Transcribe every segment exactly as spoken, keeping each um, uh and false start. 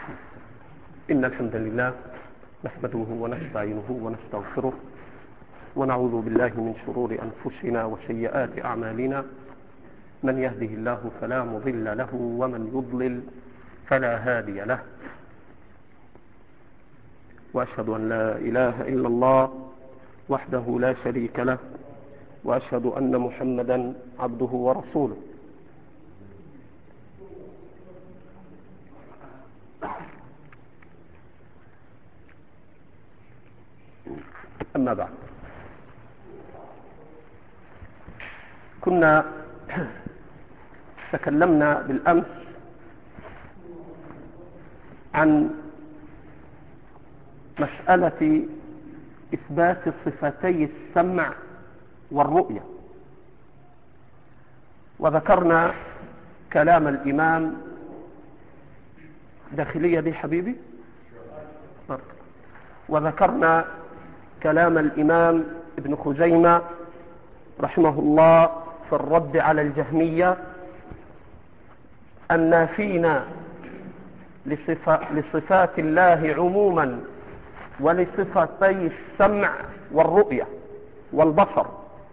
إن الحمد لله نحمده ونستعينه ونستغفره ونعوذ بالله من شرور أنفسنا وسيئات أعمالنا. من يهده الله فلا مضل له ومن يضلل فلا هادي له، وأشهد أن لا إله إلا الله وحده لا شريك له، وأشهد أن محمدا عبده ورسوله. أما بعد، كنا تكلمنا بالأمس عن مسألة إثبات صفتي السمع والرؤية، وذكرنا كلام الإمام داخلية دي حبيبي وذكرنا كلام الإمام ابن خزيمة رحمه الله في الرد على الجهمية النافين لصفات الله عموما ولصفتي السمع والرؤية والبصر.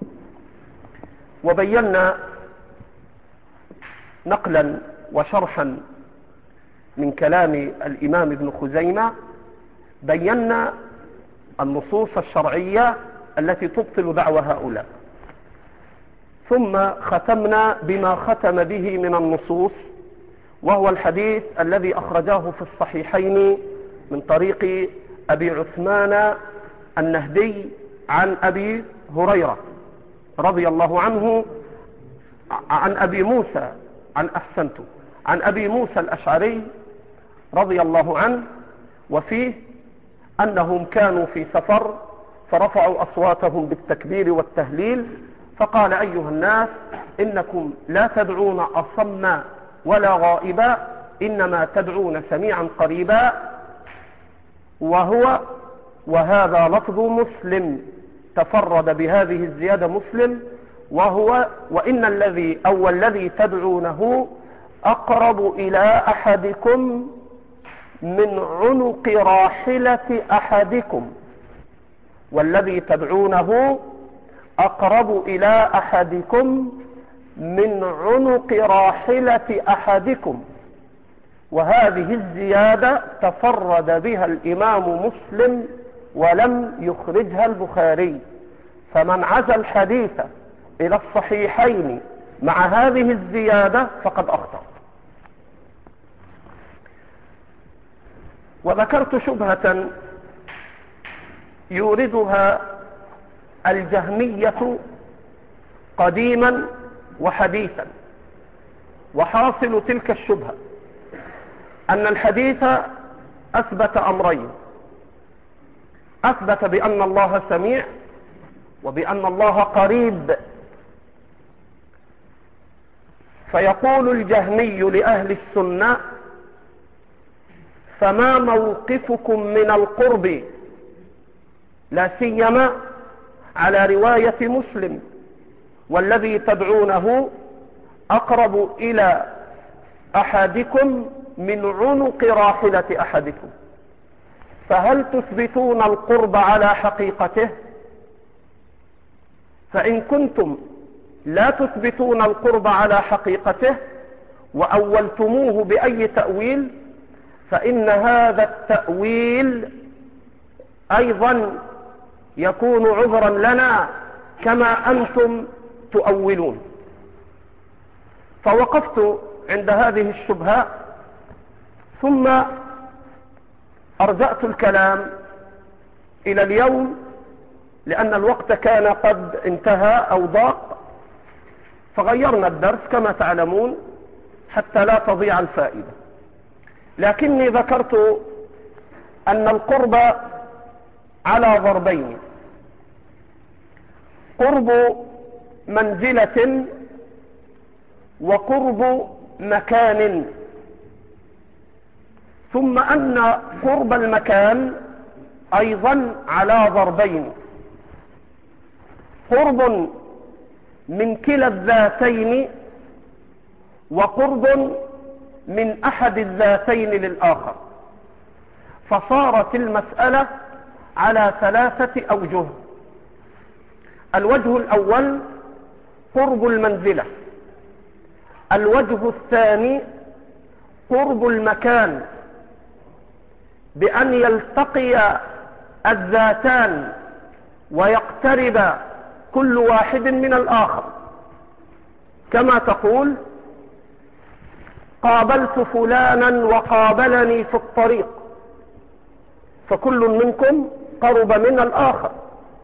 وبينا نقلا وشرحا من كلام الإمام ابن خزيمة، بينا النصوص الشرعية التي تبطل دعوى هؤلاء، ثم ختمنا بما ختم به من النصوص، وهو الحديث الذي أخرجاه في الصحيحين من طريق أبي عثمان النهدي عن أبي هريرة رضي الله عنه، عن أبي موسى عن أحسنته عن أبي موسى الأشعري رضي الله عنه، وفيه أنهم كانوا في سفر فرفعوا أصواتهم بالتكبير والتهليل، فقال: أيها الناس، إنكم لا تدعون أصما ولا غائبا، إنما تدعون سميعا قريبا. وهو وهذا لفظ مسلم، تفرد بهذه الزيادة مسلم، وهو وإن الذي أو الذي تدعونه أقرب إلى أحدكم من عنق راحلة أحدكم، والذي تدعونه أقرب إلى أحدكم من عنق راحلة أحدكم. وهذه الزيادة تفرد بها الإمام مسلم ولم يخرجها البخاري، فمن عزى الحديث إلى الصحيحين مع هذه الزيادة فقد أخطأ. وذكرت شبهة يوردها الجهمية قديما وحديثا، وحاصل تلك الشبهة أن الحديث أثبت أمرين: أثبت بأن الله سميع وبأن الله قريب. فيقول الجهمي لأهل السنة: فما موقفكم من القرب، لا سيما على رواية مسلم، والذي تدعونه أقرب إلى أحدكم من عنق راحلة أحدكم، فهل تثبتون القرب على حقيقته؟ فإن كنتم لا تثبتون القرب على حقيقته وأولتموه بأي تأويل، فإن هذا التأويل أيضا يكون عذرا لنا كما أنتم تؤولون. فوقفت عند هذه الشبهة، ثم أرجعت الكلام إلى اليوم لأن الوقت كان قد انتهى أو ضاق، فغيرنا الدرس كما تعلمون حتى لا تضيع الفائدة. لكني ذكرت أن القرب على ضربين: قرب منزلة وقرب مكان، ثم أن قرب المكان أيضا على ضربين: قرب من كلا الذاتين وقرب من أحد الذاتين للآخر. فصارت المسألة على ثلاثة أوجه. الوجه الأول قرب المنزلة، الوجه الثاني قرب المكان، بأن يلتقي الذاتان ويقترب كل واحد من الآخر، كما تقول قابلت فلانا وقابلني في الطريق، فكل منكم قرب من الآخر.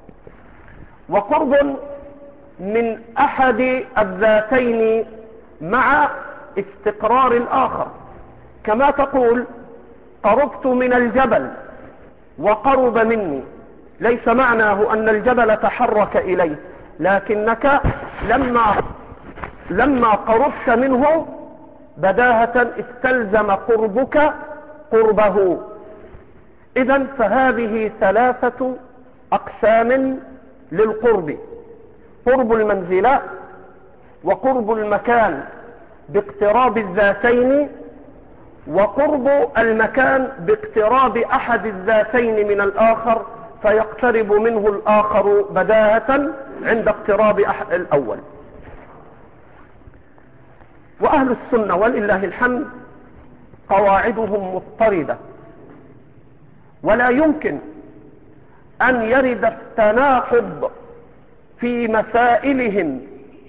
وقرب من أحد الذاتين مع استقرار الآخر، كما تقول قربت من الجبل وقرب مني، ليس معناه أن الجبل تحرك إليه، لكنك لما لما قربت منه بداهة استلزم قربك قربه. إذن فهذه ثلاثة أقسام للقرب: قرب المنزلة، وقرب المكان باقتراب الذاتين، وقرب المكان باقتراب أحد الذاتين من الآخر فيقترب منه الآخر بداهة عند اقتراب الأول. وأهل السنة ولله الحمد قواعدهم مضطردة، ولا يمكن أن يرد التناقض في مسائلهم،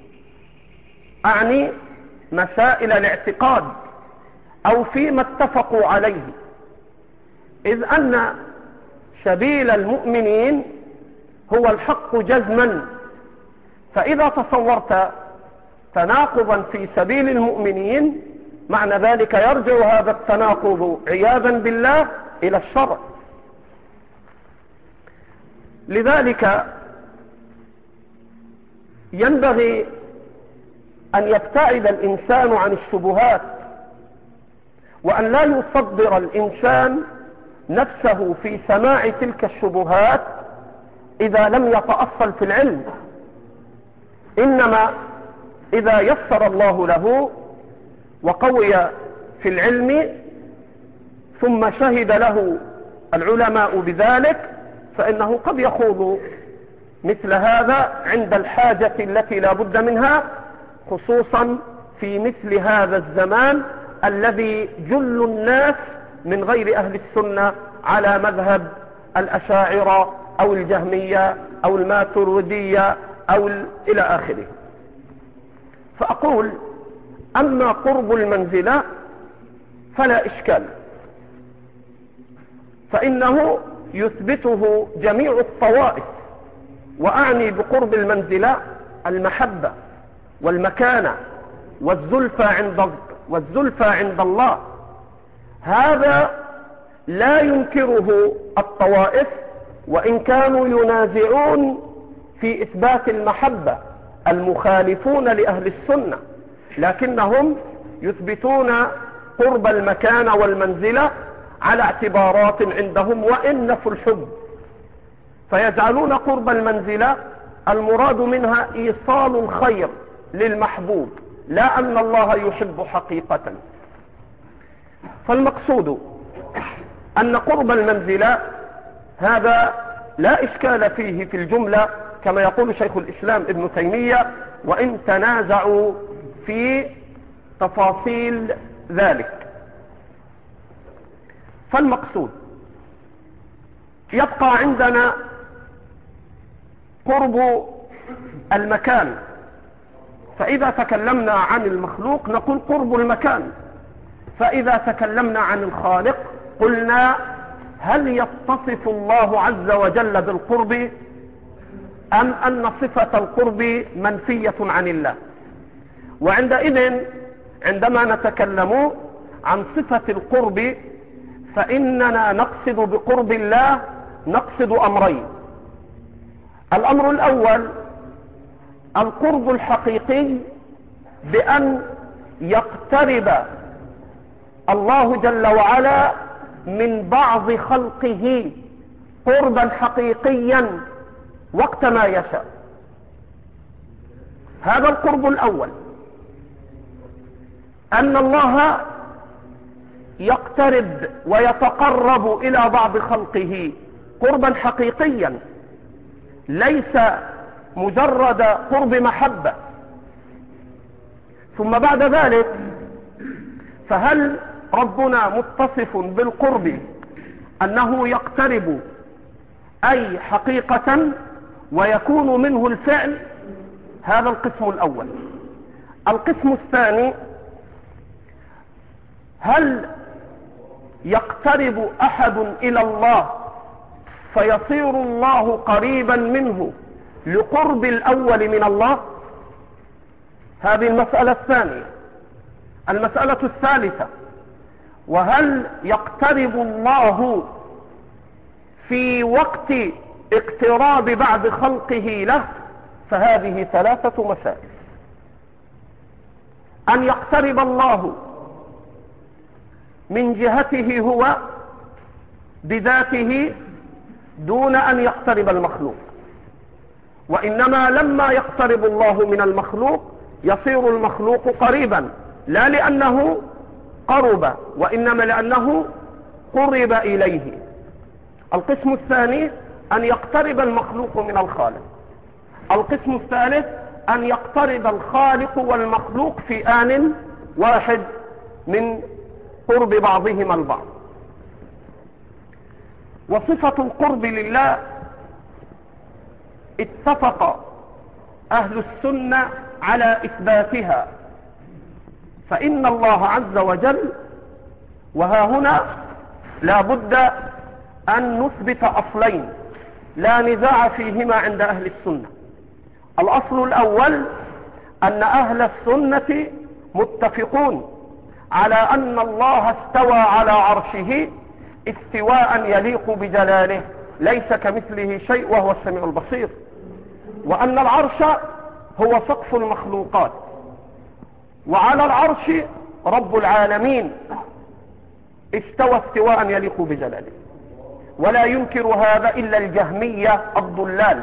أعني مسائل الاعتقاد أو فيما اتفقوا عليه، إذ أن سبيل المؤمنين هو الحق جزما. فإذا تصورت تناقضا في سبيل المؤمنين معنى ذلك يرجع هذا التناقض عياذا بالله إلى الشرع. لذلك ينبغي أن يبتعد الإنسان عن الشبهات، وأن لا يصدر الإنسان نفسه في سماع تلك الشبهات إذا لم يتأصل في العلم، إنما إذا يسر الله له وقوي في العلم ثم شهد له العلماء بذلك فإنه قد يخوض مثل هذا عند الحاجة التي لا بد منها، خصوصا في مثل هذا الزمان الذي جل الناس من غير أهل السنة على مذهب الأشاعرة أو الجهمية أو الماتريدية أو إلى آخره. فأقول أما قرب المنزلة فلا إشكال، فإنه يثبته جميع الطوائف، وأعني بقرب المنزلة المحبة والمكانة والزلفى عند والزلفى عند الله. هذا لا ينكره الطوائف، وإن كانوا ينازعون في إثبات المحبة المخالفون لأهل السنة، لكنهم يثبتون قرب المكان والمنزلة على اعتبارات عندهم وإن نفوا الحب، فيجعلون قرب المنزلة المراد منها إيصال الخير للمحبوب، لا أن الله يحب حقيقة. فالمقصود أن قرب المنزلة هذا لا إشكال فيه في الجملة، كما يقول شيخ الإسلام ابن تيمية، وإن تنازعوا في تفاصيل ذلك. فالمقصود يبقى عندنا قرب المكان، فإذا تكلمنا عن المخلوق نقول قرب المكان، فإذا تكلمنا عن الخالق قلنا هل يتصف الله عز وجل بالقرب أم أن صفة القرب منفية عن الله؟ وعندئذ عندما نتكلم عن صفة القرب فإننا نقصد بقرب الله نقصد أمرين. الأمر الأول القرب الحقيقي، بأن يقترب الله جل وعلا من بعض خلقه قربا حقيقيا وقت ما يشاء. هذا القرب الأول، أن الله يقترب ويتقرب إلى بعض خلقه قربا حقيقيا، ليس مجرد قرب محبة. ثم بعد ذلك فهل ربنا متصف بالقرب أنه يقترب أي حقيقة ويكون منه الفعل؟ هذا القسم الأول. القسم الثاني، هل يقترب أحد إلى الله فيصير الله قريبا منه لقرب الأول من الله؟ هذه المسألة الثانية. المسألة الثالثة، وهل يقترب الله في وقت اقتراب بعض خلقه له؟ فهذه ثلاثة مسائل. أن يقترب الله من جهته هو بذاته دون أن يقترب المخلوق، وإنما لما يقترب الله من المخلوق يصير المخلوق قريبا، لا لأنه قرب وإنما لأنه قرب إليه. القسم الثاني أن يقترب المخلوق من الخالق. القسم الثالث أن يقترب الخالق والمخلوق في آن واحد من قرب بعضهما البعض. وصفة القرب لله اتفق أهل السنة على إثباتها، فإن الله عز وجل، وها هنا لا بد أن نثبت أصلين لا نزاع فيهما عند أهل السنة. الأصل الأول أن أهل السنة متفقون على أن الله استوى على عرشه استواء يليق بجلاله، ليس كمثله شيء وهو السميع البصير، وأن العرش هو سقف المخلوقات، وعلى العرش رب العالمين استوى استواء يليق بجلاله، ولا ينكر هذا إلا الجهمية الضلال.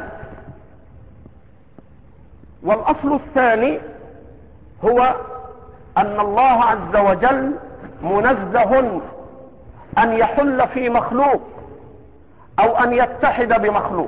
والأصل الثاني هو أن الله عز وجل منزه أن يحل في مخلوق أو أن يتحد بمخلوق،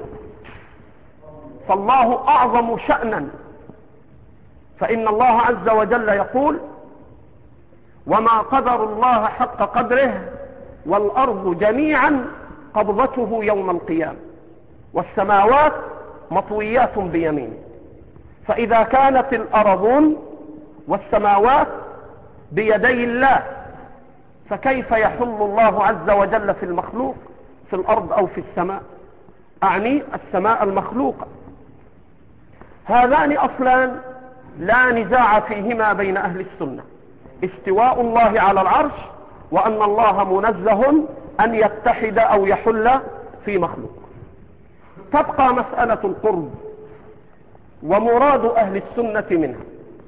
فالله أعظم شأنا، فإن الله عز وجل يقول: وما قدر الله حق قدره والأرض جميعا قبضته يوم القيامة والسماوات مطويات بيمينه. فإذا كانت الأرضون والسماوات بيدي الله، فكيف يحل الله عز وجل في المخلوق، في الأرض أو في السماء؟ أعني السماء المخلوقة. هذان أصلان لا نزاع فيهما بين أهل السنة: استواء الله على العرش، وأن الله منزه أن يتحد أو يحل في مخلوق. تبقى مسألة القرب ومراد أهل السنة منها.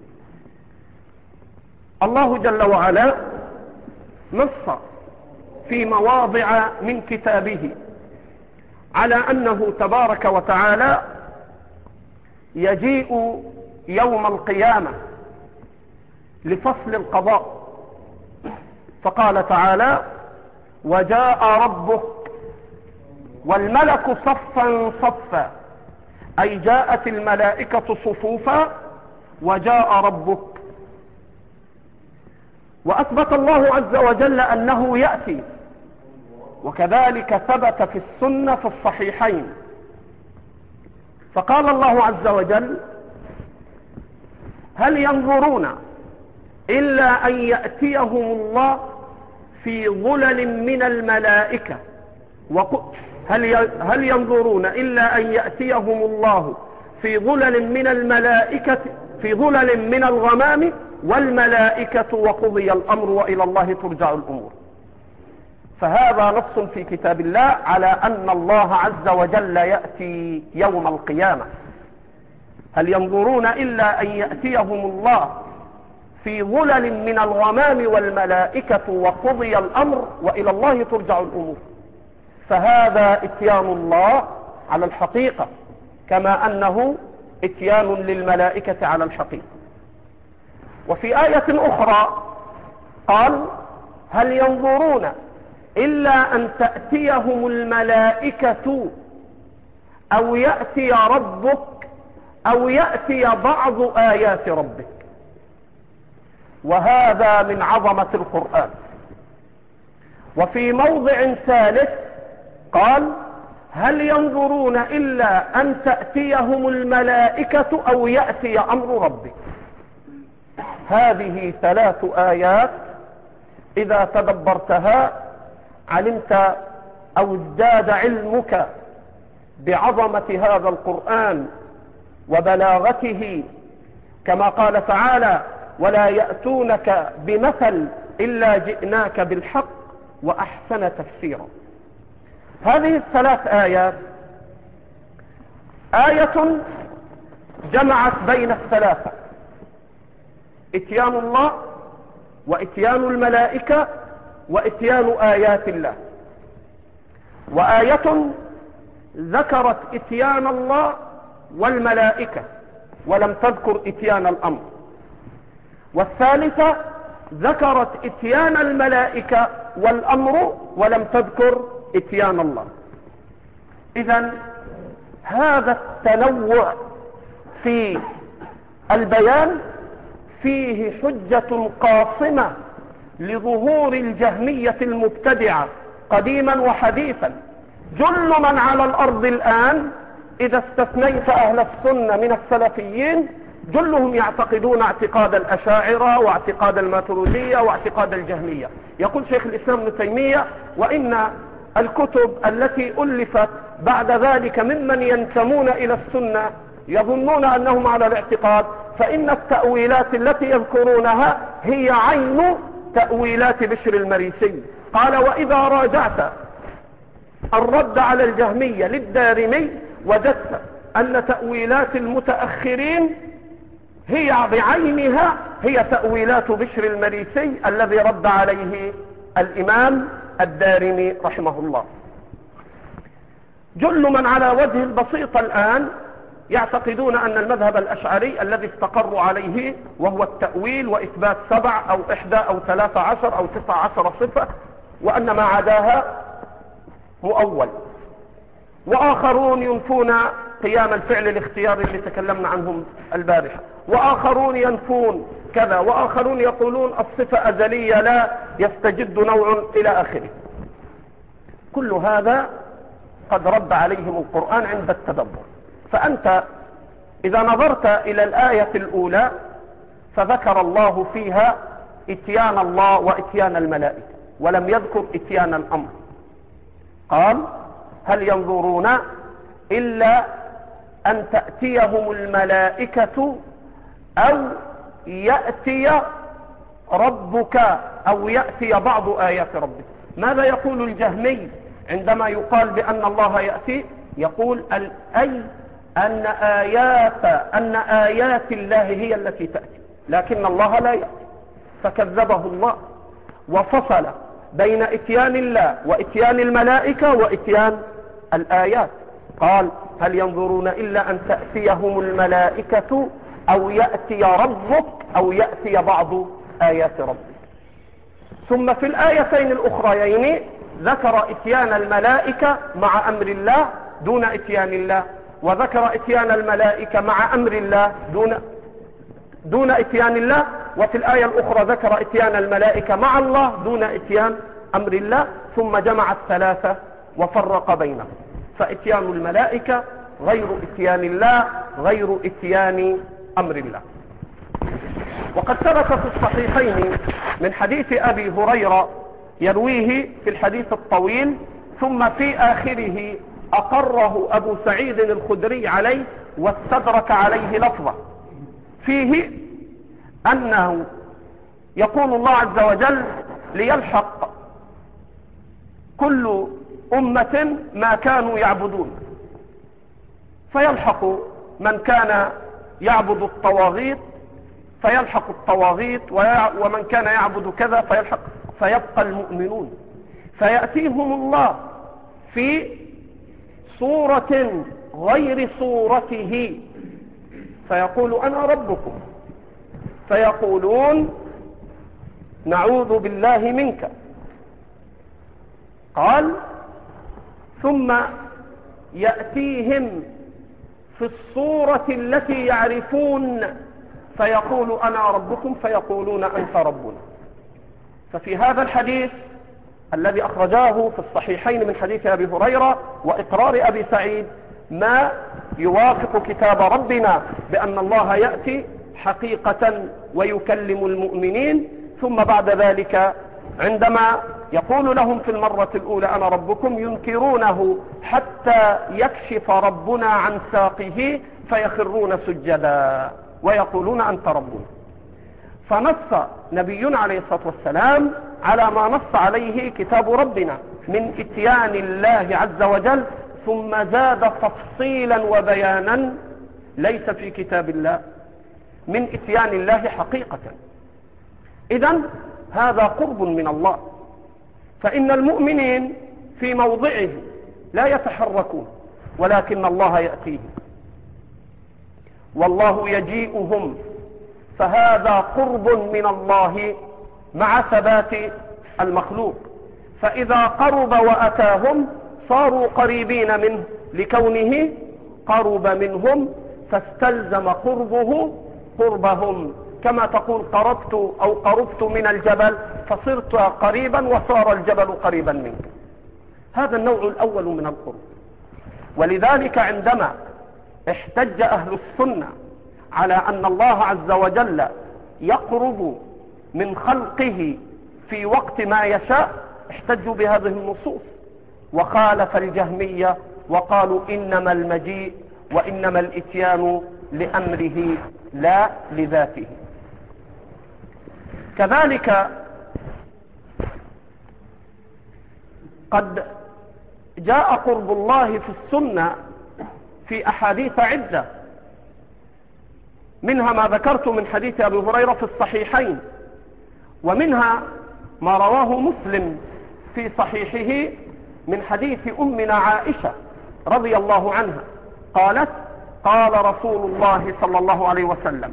الله جل وعلا نص في مواضع من كتابه على أنه تبارك وتعالى يجيء يوم القيامة لفصل القضاء، فقال تعالى: وجاء ربك والملك صفا صفا، أي جاءت الملائكة صفوفا وجاء ربك. وأثبت الله عز وجل أنه يأتي، وكذلك ثبت في السنة في الصحيحين. فقال الله عز وجل: هل ينظرون إلا أن يأتيهم الله في ظلل من الملائكة هل هل ينظرون إلا أن يأتيهم الله في ظلل من الملائكة في ظلل من الغمام والملائكة وقضي الأمر وإلى الله ترجع الأمور. فهذا نص في كتاب الله على أن الله عز وجل يأتي يوم القيامة. هل ينظرون إلا أن يأتيهم الله في ظلل من الغمام والملائكة وقضي الأمر وإلى الله ترجع الأمور. فهذا اتيان الله على الحقيقة، كما أنه اتيان للملائكة على الحقيقة. وفي آية أخرى قال: هل ينظرون إلا أن تأتيهم الملائكة أو يأتي ربك أو يأتي بعض آيات ربك. وهذا من عظمة القرآن. وفي موضع ثالث قال هل ينظرون إلا أن تأتيهم الملائكة أو يأتي أمر ربك. هذه ثلاث آيات إذا تدبرتها علمت أو ازداد علمك بعظمة هذا القرآن وبلاغته، كما قال تعالى ولا يأتونك بمثل إلا جئناك بالحق وأحسن تفسيرا. هذه الثلاث آيات آية جمعت بين الثلاثة، اتيان الله واتيان الملائكة واتيان آيات الله. وآية ذكرت اتيان الله والملائكة ولم تذكر اتيان الأمر، والثالثة ذكرت اتيان الملائكة والأمر ولم تذكر اتيان الله. إذن هذا التنوع في البيان فيه حجة قاصمة لظهور الجهمية المبتدعة قديما وحديثا. جل من على الأرض الآن إذا استثنيت أهل السنة من السلفيين جلهم يعتقدون اعتقاد الأشاعرة واعتقاد الماتريدية واعتقاد الجهمية. يقول شيخ الإسلام ابن تيمية وإن الكتب التي ألفت بعد ذلك ممن ينتمون إلى السنة يظنون أنهم على الاعتقاد، فإن التأويلات التي يذكرونها هي عين تأويلات بشر المريسي. قال وإذا راجعت الرد على الجهمية للدارمي وجدت أن تأويلات المتأخرين هي بعينها هي تأويلات بشر المريسي الذي رد عليه الإمام الدارمي رحمه الله. جل من على وجه البسيط الآن يعتقدون أن المذهب الأشعري الذي استقروا عليه وهو التأويل وإثبات سبع أو إحدى أو ثلاثة عشر أو تسعة عشر صفة وأن ما عداها مؤول. وآخرون ينفون قيام الفعل الاختياري اللي تكلمنا عنهم البارحة، وآخرون ينفون كذا، وآخرون يقولون الصفة أزلية لا يستجد نوع إلى آخره. كل هذا قد رد عليهم القرآن عند التدبر. فأنت إذا نظرت إلى الآية الأولى فذكر الله فيها اتيان الله واتيان الملائكة ولم يذكر اتيان الأمر. قال هل ينظرون إلا أن تأتيهم الملائكة أو يأتي ربك أو يأتي بعض آيات ربك. ماذا يقول الجهمي عندما يقال بأن الله يأتي؟ يقول أي أن آيات أن آيات الله هي التي تأتي لكن الله لا يأتي، فكذبه الله وفصل بين اتيان الله واتيان الملائكة واتيان الآيات. قال هل ينظرون إلا أن تأتيهم الملائكة أو يأتي ربك أو يأتي بعض آيات ربك. ثم في الآيتين الأخريين ذكر اتيان الملائكة مع أمر الله دون اتيان الله، وذكر اتيان الملائكة مع أمر الله دون دون اتيان الله، وفي الآية الأخرى ذكر اتيان الملائكة مع الله دون اتيان أمر الله، ثم جمع الثلاثة وفرق بينهم. فاتيان الملائكة غير اتيان الله غير اتيان أمر الله. وقد ثبت في الصحيحين من حديث أبي هريرة يرويه في الحديث الطويل ثم في آخره أقره أبو سعيد الخدري عليه واستدرك عليه لفظة فيه أنه يقول الله عز وجل ليلحق كل أمة ما كانوا يعبدون، فيلحق من كان يعبد الطواغيت فيلحق الطواغيت، ومن كان يعبد كذا فيلحق، فيبقى المؤمنون. فيأتيهم الله في صورة غير صورته فيقول أنا ربكم، فيقولون نعوذ بالله منك. قال ثم يأتيهم في الصورة التي يعرفون فيقول أنا ربكم فيقولون أنت ربنا. ففي هذا الحديث الذي أخرجاه في الصحيحين من حديث أبي هريرة وإقرار أبي سعيد ما يوافق كتاب ربنا بأن الله يأتي حقيقة ويكلم المؤمنين، ثم بعد ذلك عندما يقول لهم في المرة الأولى أنا ربكم ينكرونه حتى يكشف ربنا عن ساقه فيخرون سجدا ويقولون أنت ربنا. فنص نبينا عليه الصلاة والسلام على ما نص عليه كتاب ربنا من إتيان الله عز وجل، ثم زاد تفصيلا وبيانا ليس في كتاب الله من إتيان الله حقيقة. إذن هذا قرب من الله، فإن المؤمنين في موضعه لا يتحركون ولكن الله يأتيهم والله يجيئهم، فهذا قرب من الله مع ثبات المخلوق. فإذا قرب وأتاهم صاروا قريبين منه لكونه قرب منهم، فاستلزم قربه قربهم، كما تقول قربت أو قربت من الجبل فصرت قريبا وصار الجبل قريبا منك. هذا النوع الأول من القرب. ولذلك عندما احتج أهل السنة على أن الله عز وجل يقرب من خلقه في وقت ما يشاء احتجوا بهذه النصوص، وخالف الجهمية وقالوا إنما المجيء وإنما الإتيان لأمره لا لذاته. كذلك قد جاء قرب الله في السنة في أحاديث عدة، منها ما ذكرت من حديث أبي هريرة في الصحيحين، ومنها ما رواه مسلم في صحيحه من حديث أمنا عائشة رضي الله عنها قالت قال رسول الله صلى الله عليه وسلم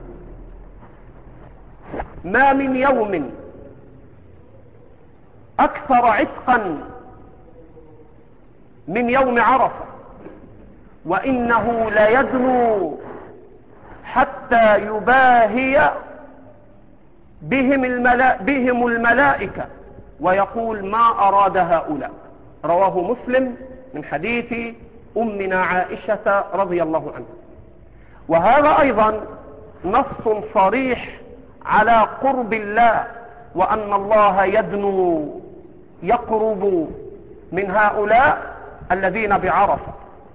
ما من يوم أكثر عتقا من يوم عرفة وإنه ليدنو حتى يباهي بهم, الملا... بهم الملائكة ويقول ما أراد هؤلاء. رواه مسلم من حديث أمنا عائشة رضي الله عنها. وهذا أيضا نص صريح على قرب الله، وأن الله يدنو يقرب من هؤلاء الذين بعرفة.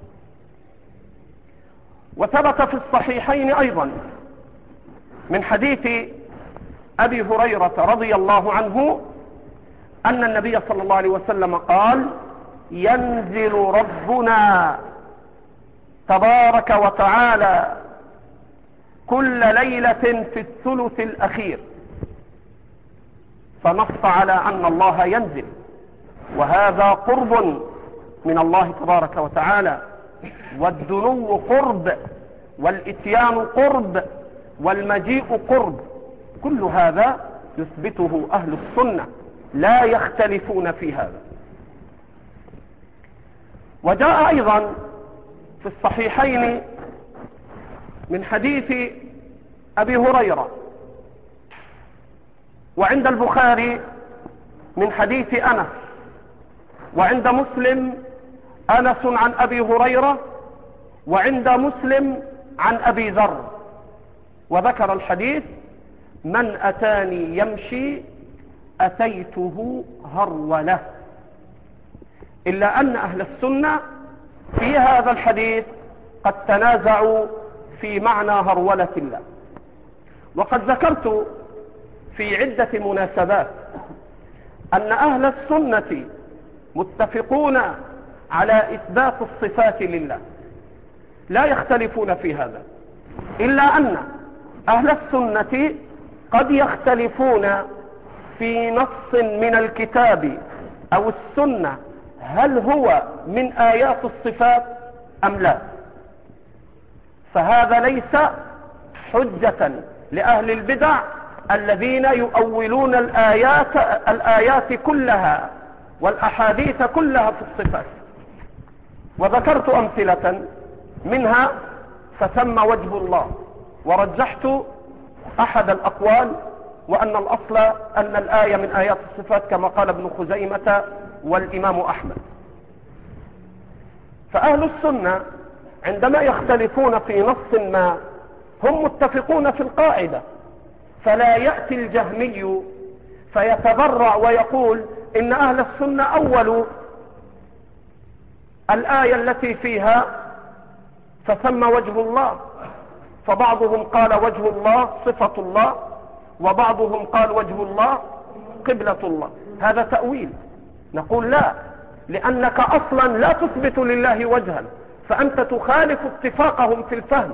وثبت في الصحيحين أيضا من حديث أبي هريرة رضي الله عنه أن النبي صلى الله عليه وسلم قال ينزل ربنا تبارك وتعالى كل ليلة في الثلث الأخير، فنص على أن الله ينزل، وهذا قرب من الله تبارك وتعالى، والدنو قرب، والإتيان قرب، والمجيء قرب، كل هذا يثبته أهل السنة لا يختلفون في هذا. وجاء أيضا في الصحيحين من حديث أبي هريرة، وعند البخاري من حديث أنس، وعند مسلم أنس عن أبي هريرة، وعند مسلم عن أبي ذر، وذكر الحديث من أتاني يمشي أتيته هرولة. إلا أن أهل السنة في هذا الحديث قد تنازعوا في معنى هرولة الله. وقد ذكرت في عدة مناسبات أن أهل السنة متفقون على إثبات الصفات لله، لا يختلفون في هذا، إلا أن أهل السنة قد يختلفون في نص من الكتاب أو السنة هل هو من آيات الصفات أم لا. فهذا ليس حجة لأهل البدع الذين يؤولون الآيات, الآيات كلها والأحاديث كلها في الصفات. وذكرت أمثلة منها فثم وجه الله، ورجحت أحد الأقوال وأن الأصل أن الآية من آيات الصفات كما قال ابن خزيمة والإمام أحمد. فأهل السنة عندما يختلفون في نص ما هم متفقون في القاعدة، فلا يأتي الجهمي فيتبرع ويقول إن أهل السنة أولوا الآية التي فيها فثم وجه الله، فبعضهم قال وجه الله صفة الله، وبعضهم قال وجه الله قبلة الله. هذا تأويل. نقول لا، لأنك أصلا لا تثبت لله وجها، فأنت تخالف اتفاقهم في الفهم.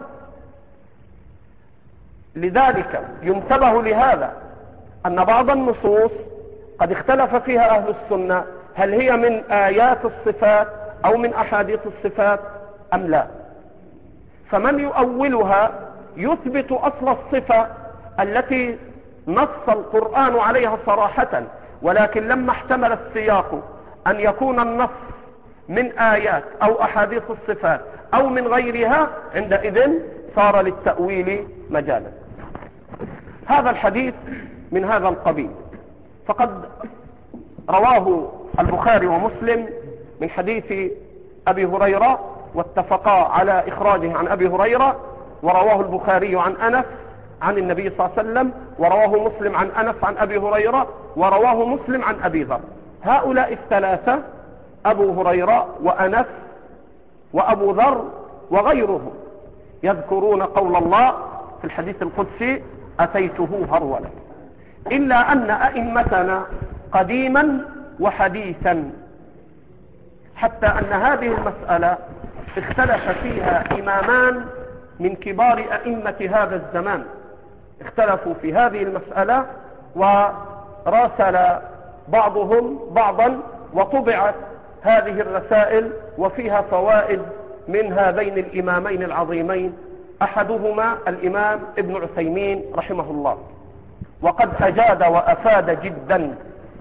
لذلك ينتبه لهذا أن بعض النصوص قد اختلف فيها أهل السنة هل هي من آيات الصفات أو من أحاديث الصفات أم لا. فمن يؤولها يثبت أصل الصفة التي نص القرآن عليها صراحة، ولكن لما احتمل السياق أن يكون النص من آيات أو أحاديث الصفات أو من غيرها، عندئذ صار للتأويل مجالا. هذا الحديث من هذا القبيل، فقد رواه البخاري ومسلم من حديث أبي هريرة واتفقا على إخراجه عن أبي هريرة، ورواه البخاري عن أنس عن النبي صلى الله عليه وسلم، ورواه مسلم عن أنس عن أبي هريرة، ورواه مسلم عن أبي ذر. هؤلاء الثلاثة أبو هريرة وأنس وأبو ذر وغيرهم يذكرون قول الله في الحديث القدسي أتيته هرولا. إلا أن أئمتنا قديما وحديثا حتى أن هذه المسألة اختلف فيها إمامان من كبار أئمة هذا الزمان، اختلفوا في هذه المسألة وراسل بعضهم بعضا، وطبعت هذه الرسائل وفيها فوائد من هذين الإمامين العظيمين، أحدهما الإمام ابن عثيمين رحمه الله، وقد أجاد وأفاد جدا.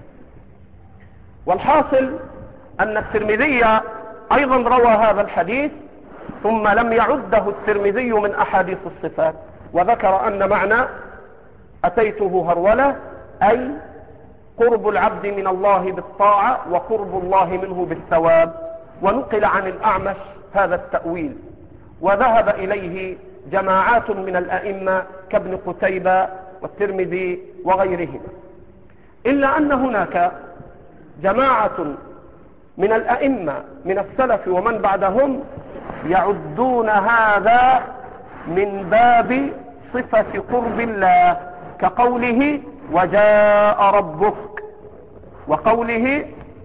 والحاصل أن الترمذي أيضا روى هذا الحديث، ثم لم يعده الترمذي من أحاديث الصفات، وذكر أن معنى أتيته هرولة أي قرب العبد من الله بالطاعة وقرب الله منه بالثواب، ونقل عن الأعمش هذا التأويل، وذهب إليه جماعات من الأئمة كابن قتيبة والترمذي وغيرهم. إلا أن هناك جماعة من الأئمة من السلف ومن بعدهم يعدون هذا من باب صفة قرب الله، كقوله وجاء ربك، وقوله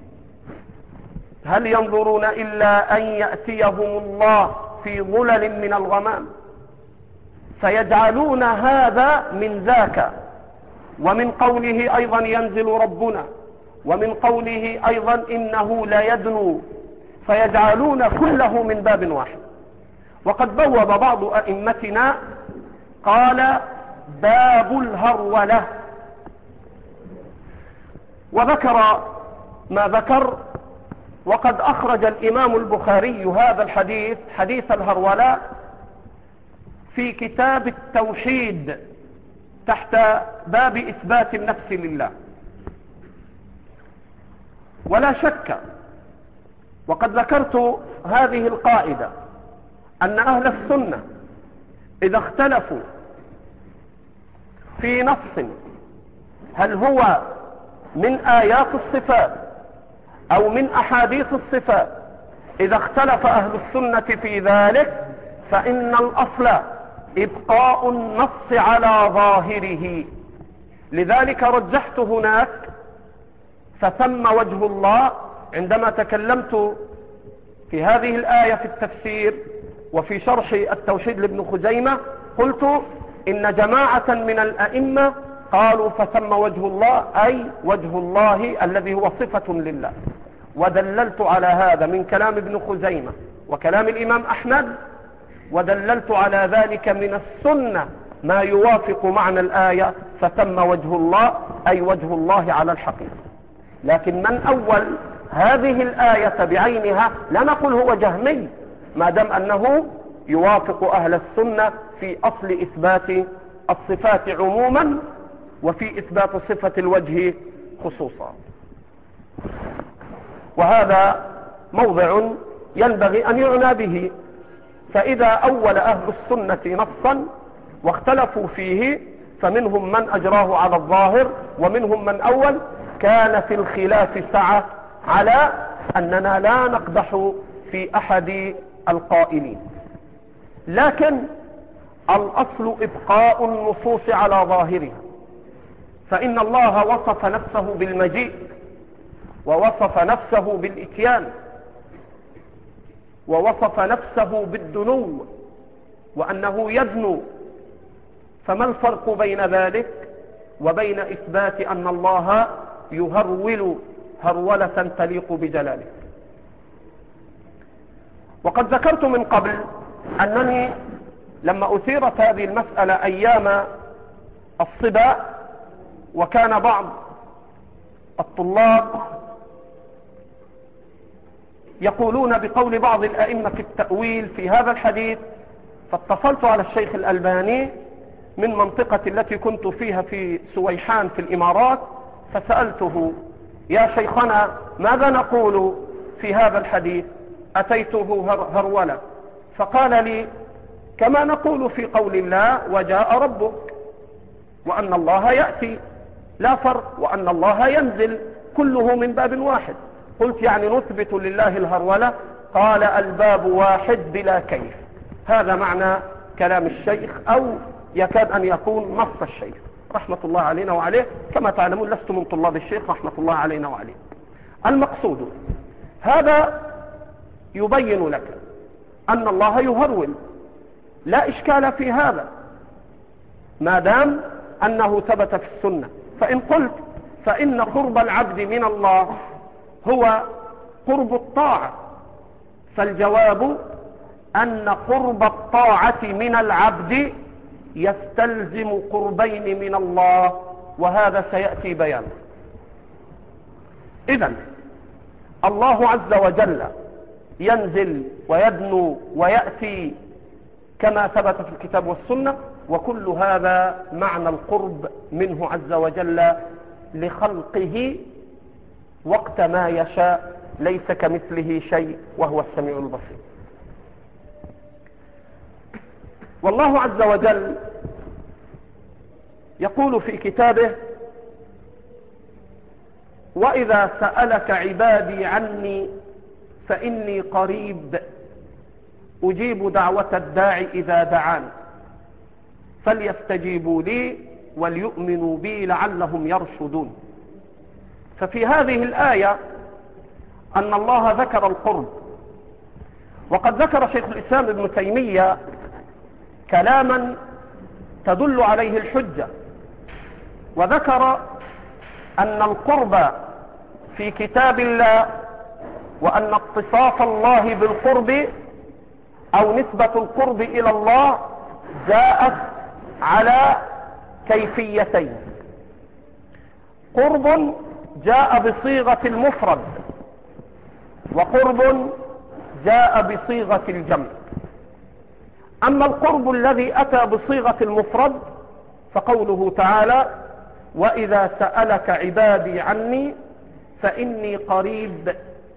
هل ينظرون إلا أن يأتيهم الله في ظلل من الغمام، فيجعلون هذا من ذاك. ومن قوله أيضا ينزل ربنا، ومن قوله أيضا إنه لا يدنو، فيجعلون كله من باب واحد. وقد بوب بعض أئمتنا قال باب الهرولة، وذكر ما ذكر. وقد أخرج الإمام البخاري هذا الحديث حديث الهرولة في كتاب التوحيد تحت باب إثبات النفس لله. ولا شك، وقد ذكرت هذه القاعدة، أن أهل السنة إذا اختلفوا في نص هل هو من آيات الصفات أو من أحاديث الصفات، إذا اختلف أهل السنة في ذلك فإن الأصل إبقاء النص على ظاهره. لذلك رجحت هناك فثم وجه الله عندما تكلمت في هذه الآية في التفسير وفي شرح التوحيد لابن خزيمة، قلت إن جماعة من الأئمة قالوا فثم وجه الله أي وجه الله الذي هو صفة لله، ودللت على هذا من كلام ابن خزيمة وكلام الإمام أحمد، ودللت على ذلك من السنة ما يوافق معنى الآية فثم وجه الله، أي وجه الله على الحقيقة. لكن من أول هذه الآية بعينها لا نقول هو جهمي، ما دام أنه يوافق أهل السنة في أصل إثبات الصفات عموما وفي إثبات صفة الوجه خصوصا. وهذا موضع ينبغي أن يعنى به، فإذا أول أهل السنة نصا واختلفوا فيه فمنهم من أجراه على الظاهر ومنهم من أول، كان في الخلاف سعة على أننا لا نقدح في أحد القائلين، لكن الأصل إبقاء النصوص على ظاهرها. فإن الله وصف نفسه بالمجيء، ووصف نفسه بالإتيان، ووصف نفسه بالدنو وأنه يدنو، فما الفرق بين ذلك وبين إثبات أن الله يهرول هرولة تليق بجلاله؟ وقد ذكرت من قبل أنني لما أثيرت هذه المسألة أيام الصبا، وكان بعض الطلاب يقولون بقول بعض الأئمة في التأويل في هذا الحديث، فاتصلت على الشيخ الألباني من منطقة التي كنت فيها في سويحان في الإمارات، فسألته: يا شيخنا ماذا نقول في هذا الحديث؟ أتيته هرولة. فقال لي: كما نقول في قول الله وجاء ربك، وأن الله يأتي لا فرق، وأن الله ينزل، كله من باب واحد. قلت: يعني نثبت لله الهرولة؟ قال: الباب واحد بلا كيف. هذا معنى كلام الشيخ، أو يكاد أن يكون نص الشيخ رحمة الله علينا وعليه. كما تعلمون لست من طلاب الشيخ رحمة الله علينا وعليه. المقصود هذا يبين لك أن الله يهرول، لا إشكال في هذا ما دام أنه ثبت في السنة. فإن قلت فإن قرب العبد من الله هو قرب الطاعة، فالجواب أن قرب الطاعة من العبد يستلزم قربين من الله، وهذا سيأتي بيانه. إذن الله عز وجل ينزل ويدنو ويأتي كما ثبت في الكتاب والسنة، وكل هذا معنى القرب منه عز وجل لخلقه وقت ما يشاء، ليس كمثله شيء وهو السميع البصير. والله عز وجل يقول في كتابه: وإذا سألك عبادي عني فإني قريب أجيب دعوة الداعي إذا دعان فليستجيبوا لي وليؤمنوا بي لعلهم يرشدون. ففي هذه الآية أن الله ذكر القرب، وقد ذكر شيخ الإسلام ابن تيمية كلاما تدل عليه الحجة، وذكر أن القرب في كتاب الله وأن اتصاف الله بالقرب أو نسبة القرب إلى الله جاءت على كيفيتين: قرب جاء بصيغة المفرد، وقرب جاء بصيغة الجمع. أما القرب الذي أتى بصيغة المفرد فقوله تعالى: وإذا سألك عبادي عني فإني قريب،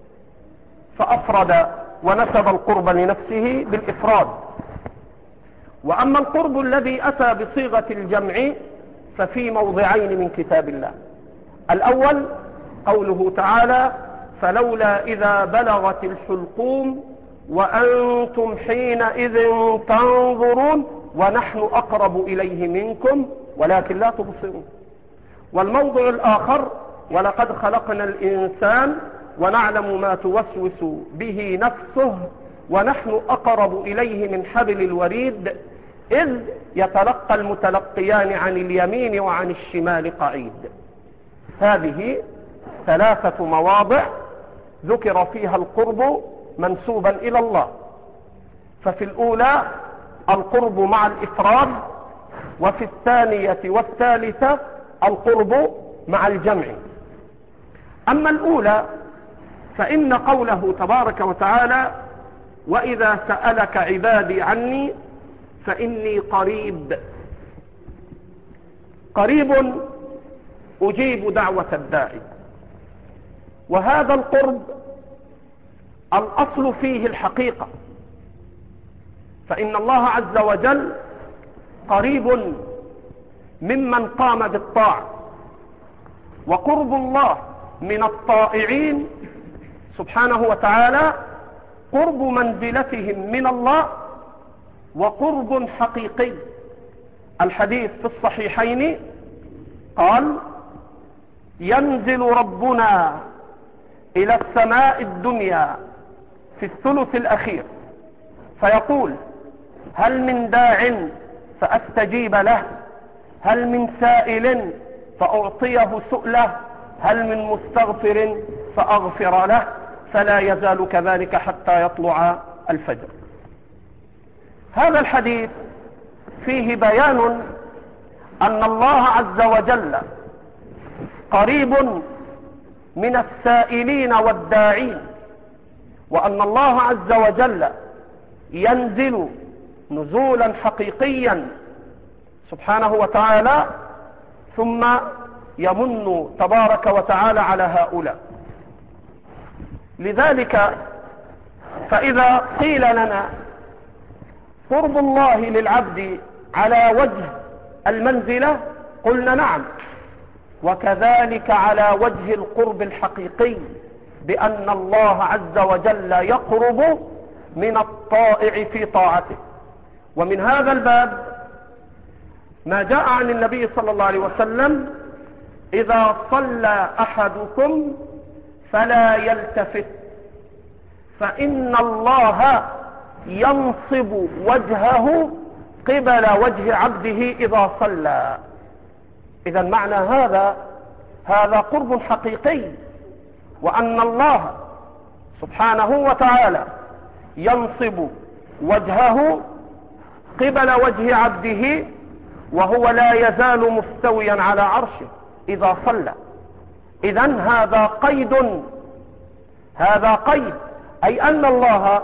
فأفرد ونسب القرب لنفسه بالإفراد. وأما القرب الذي أتى بصيغة الجمع ففي موضعين من كتاب الله: الأول قوله تعالى: فلولا إذا بلغت الحلقوم وأنتم حينئذ تنظرون ونحن أقرب إليه منكم ولكن لا تبصرون. والموضع الآخر: ولقد خلقنا الإنسان ونعلم ما توسوس به نفسه ونحن أقرب إليه من حبل الوريد إذ يتلقى المتلقيان عن اليمين وعن الشمال قعيد. هذه ثلاثة مواضع ذكر فيها القرب منسوبا إلى الله. ففي الأولى القرب مع الإفراد وفي الثانية والثالثة القرب مع الجمع. أما الأولى فإن قوله تبارك وتعالى وإذا سألك عبادي عني فإني قريب، قريب أجيب دعوة الداعي. وهذا القرب الأصل فيه الحقيقة، فإن الله عز وجل قريب ممن قام بالطاعة، وقرب الله من الطائعين سبحانه وتعالى قرب منزلتهم من الله وقرب حقيقي. الحديث في الصحيحين قال ينزل ربنا إلى السماء الدنيا في الثلث الأخير فيقول هل من داع فأستجيب له، هل من سائل فأعطيه سؤله، هل من مستغفر فأغفر له، فلا يزال كذلك حتى يطلع الفجر. هذا الحديث فيه بيان أن الله عز وجل قريب من السائلين والداعين، وأن الله عز وجل ينزل نزولا حقيقيا سبحانه وتعالى ثم يمن تبارك وتعالى على هؤلاء. لذلك فإذا قيل لنا قرب الله للعبد على وجه المنزلة قلنا نعم، وكذلك على وجه القرب الحقيقي، بأن الله عز وجل يقرب من الطائع في طاعته. ومن هذا الباب ما جاء عن النبي صلى الله عليه وسلم إذا صلى أحدكم فلا يلتفت فإن الله ينصب وجهه قبل وجه عبده إذا صلى. إذا معنى هذا هذا قرب حقيقي، وأن الله سبحانه وتعالى ينصب وجهه قبل وجه عبده وهو لا يزال مستويا على عرشه إذا صلى. إذن هذا قيد، هذا قيد، أي أن الله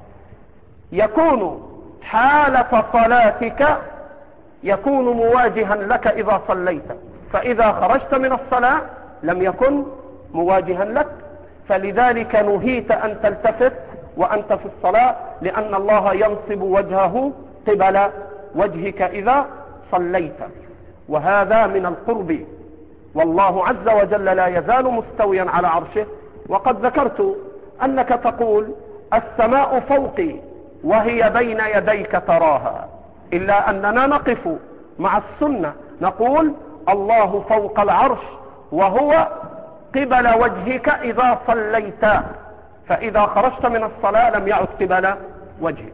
يكون حالة صلاتك يكون مواجها لك إذا صليت، فإذا خرجت من الصلاة لم يكن مواجها لك، فلذلك نهيت أن تلتفت وأنت في الصلاة، لأن الله ينصب وجهه قبل وجهك إذا صليت. وهذا من القرب، والله عز وجل لا يزال مستويا على عرشه. وقد ذكرت أنك تقول السماء فوقي وهي بين يديك تراها، إلا أننا نقف مع السنة نقول الله فوق العرش وهو قبل وجهك إذا صليت، فإذا خرجت من الصلاة لم يعد قبل وجهك.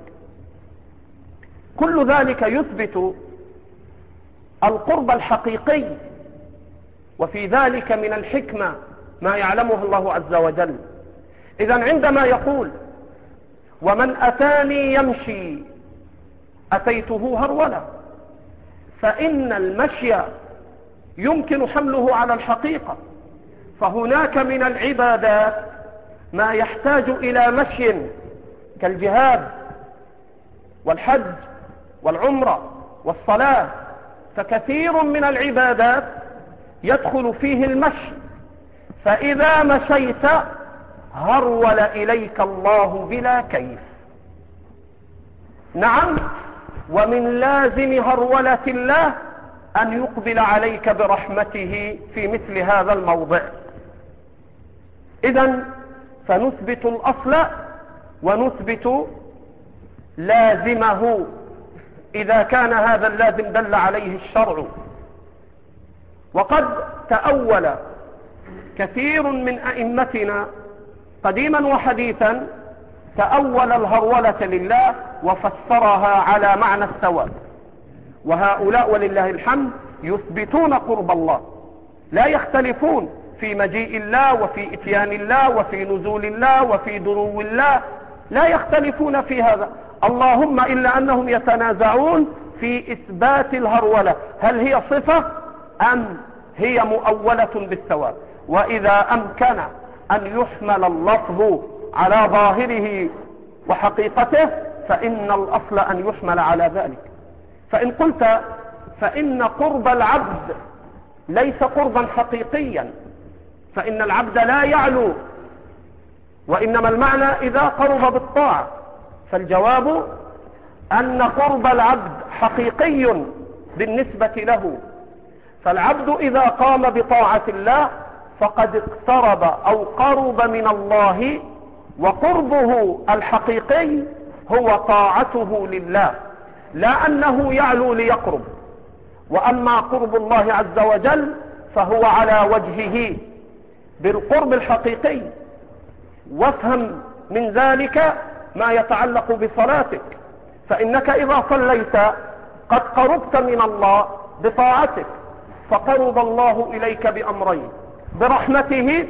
كل ذلك يثبت القرب الحقيقي، وفي ذلك من الحكمة ما يعلمه الله عز وجل. إذن عندما يقول ومن أتاني يمشي أتيته هرولا، فإن المشي يمكن حمله على الحقيقة، فهناك من العبادات ما يحتاج إلى مشي كالجهاد والحج والعمرة والصلاة، فكثير من العبادات يدخل فيه المشي، فإذا مشيت هرول إليك الله بلا كيف. نعم، ومن لازم هرولة الله أن يقبل عليك برحمته في مثل هذا الموضع. إذن فنثبت الأصل ونثبت لازمه إذا كان هذا اللازم دل عليه الشرع. وقد تأول كثير من أئمتنا قديما وحديثا تأول الهرولة لله وفسرها على معنى الثواب، وهؤلاء ولله الحمد يثبتون قرب الله، لا يختلفون في مجيء الله وفي اتيان الله وفي نزول الله وفي درو الله، لا يختلفون في هذا، اللهم إلا أنهم يتنازعون في إثبات الهرولة، هل هي صفة أم هي مؤولة بالثواب؟ وإذا أمكن أن يحمل اللفظ على ظاهره وحقيقته فإن الأصل أن يحمل على ذلك. فإن قلت فإن قرب العبد ليس قربا حقيقيا، فإن العبد لا يعلو، وإنما المعنى إذا قرب بالطاعة، فالجواب أن قرب العبد حقيقي بالنسبة له. فالعبد إذا قام بطاعة الله فقد اقترب أو قرب من الله، وقربه الحقيقي هو طاعته لله، لا أنه يعلو ليقرب. وأما قرب الله عز وجل فهو على وجهه بالقرب الحقيقي. وافهم من ذلك ما يتعلق بصلاتك، فإنك إذا صليت قد قربت من الله بطاعتك، فقرب الله إليك بأمرين: برحمته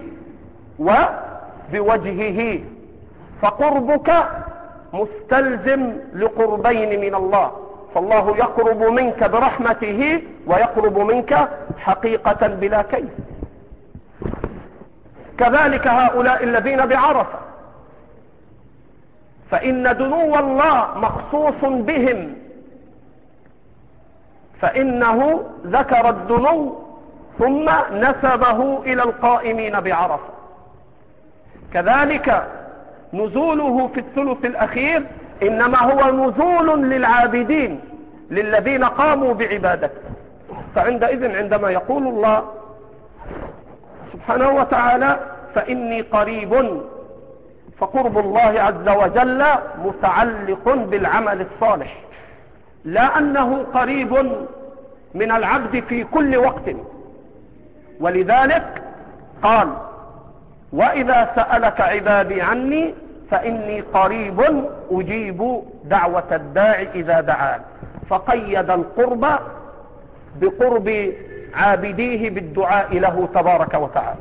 وبوجهه. فقربك مستلزم لقربين من الله، فالله يقرب منك برحمته ويقرب منك حقيقة بلا كيف. كذلك هؤلاء الذين بعرفة، فإن دنو الله مخصوص بهم، فإنه ذكر الدنو ثم نسبه إلى القائمين بعرفة. كذلك نزوله في الثلث الأخير إنما هو نزول للعابدين، للذين قاموا بعبادته. فعندئذ عندما يقول الله سبحانه وتعالى فإني قريب، فقرب الله عز وجل متعلق بالعمل الصالح، لا أنه قريب من العبد في كل وقت. ولذلك قال وإذا سألك عبادي عني فإني قريب أجيب دعوة الداعي إذا دعان، فقيد القرب بقرب عابديه بالدعاء له تبارك وتعالى.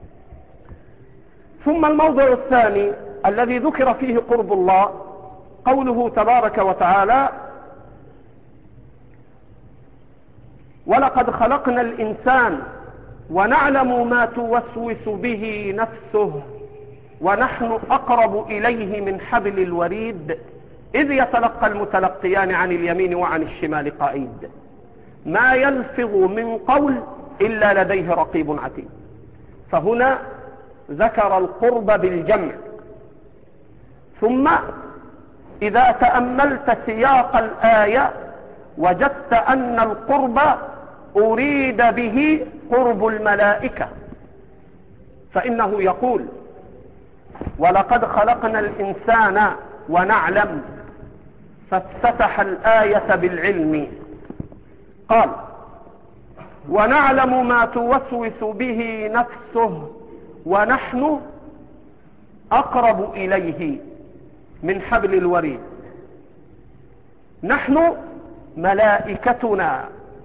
ثم الموضع الثاني الذي ذكر فيه قرب الله قوله تبارك وتعالى ولقد خلقنا الإنسان ونعلم ما توسوس به نفسه ونحن أقرب إليه من حبل الوريد إذ يتلقى المتلقيان عن اليمين وعن الشمال قعيد ما يلفظ من قول إلا لديه رقيب عتيد. فهنا ذكر القرب بالجمع. ثم إذا تأملت سياق الآية وجدت أن القرب أريد به قرب الملائكة، فإنه يقول ولقد خلقنا الإنسان ونعلم، فافتتح الآية بالعلم، قال ونعلم ما توسوس به نفسه ونحن أقرب إليه من حبل الوريد. نحن ملائكتنا،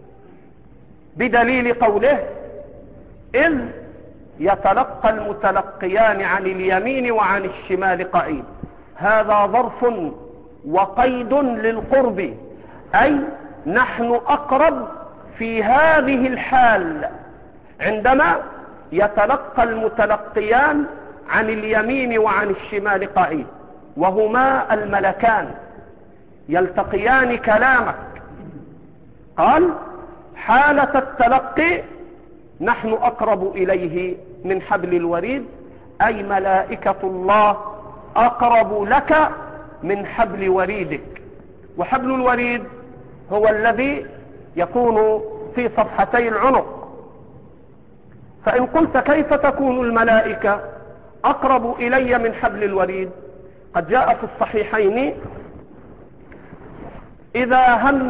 بدليل قوله إذ يتلقى المتلقيان عن اليمين وعن الشمال قعيد. هذا ظرف وقيد للقرب، أي نحن أقرب في هذه الحال عندما يتلقى المتلقيان عن اليمين وعن الشمال قعيد، وهما الملكان يلتقيان كلامك. قال حالة التلقي نحن أقرب إليه من حبل الوريد، أي ملائكة الله أقرب لك من حبل وريدك. وحبل الوريد هو الذي يكون في صفحتي العنق. فإن قلت كيف تكون الملائكة أقرب إلي من حبل الوريد؟ قد جاء في الصحيحين إذا هم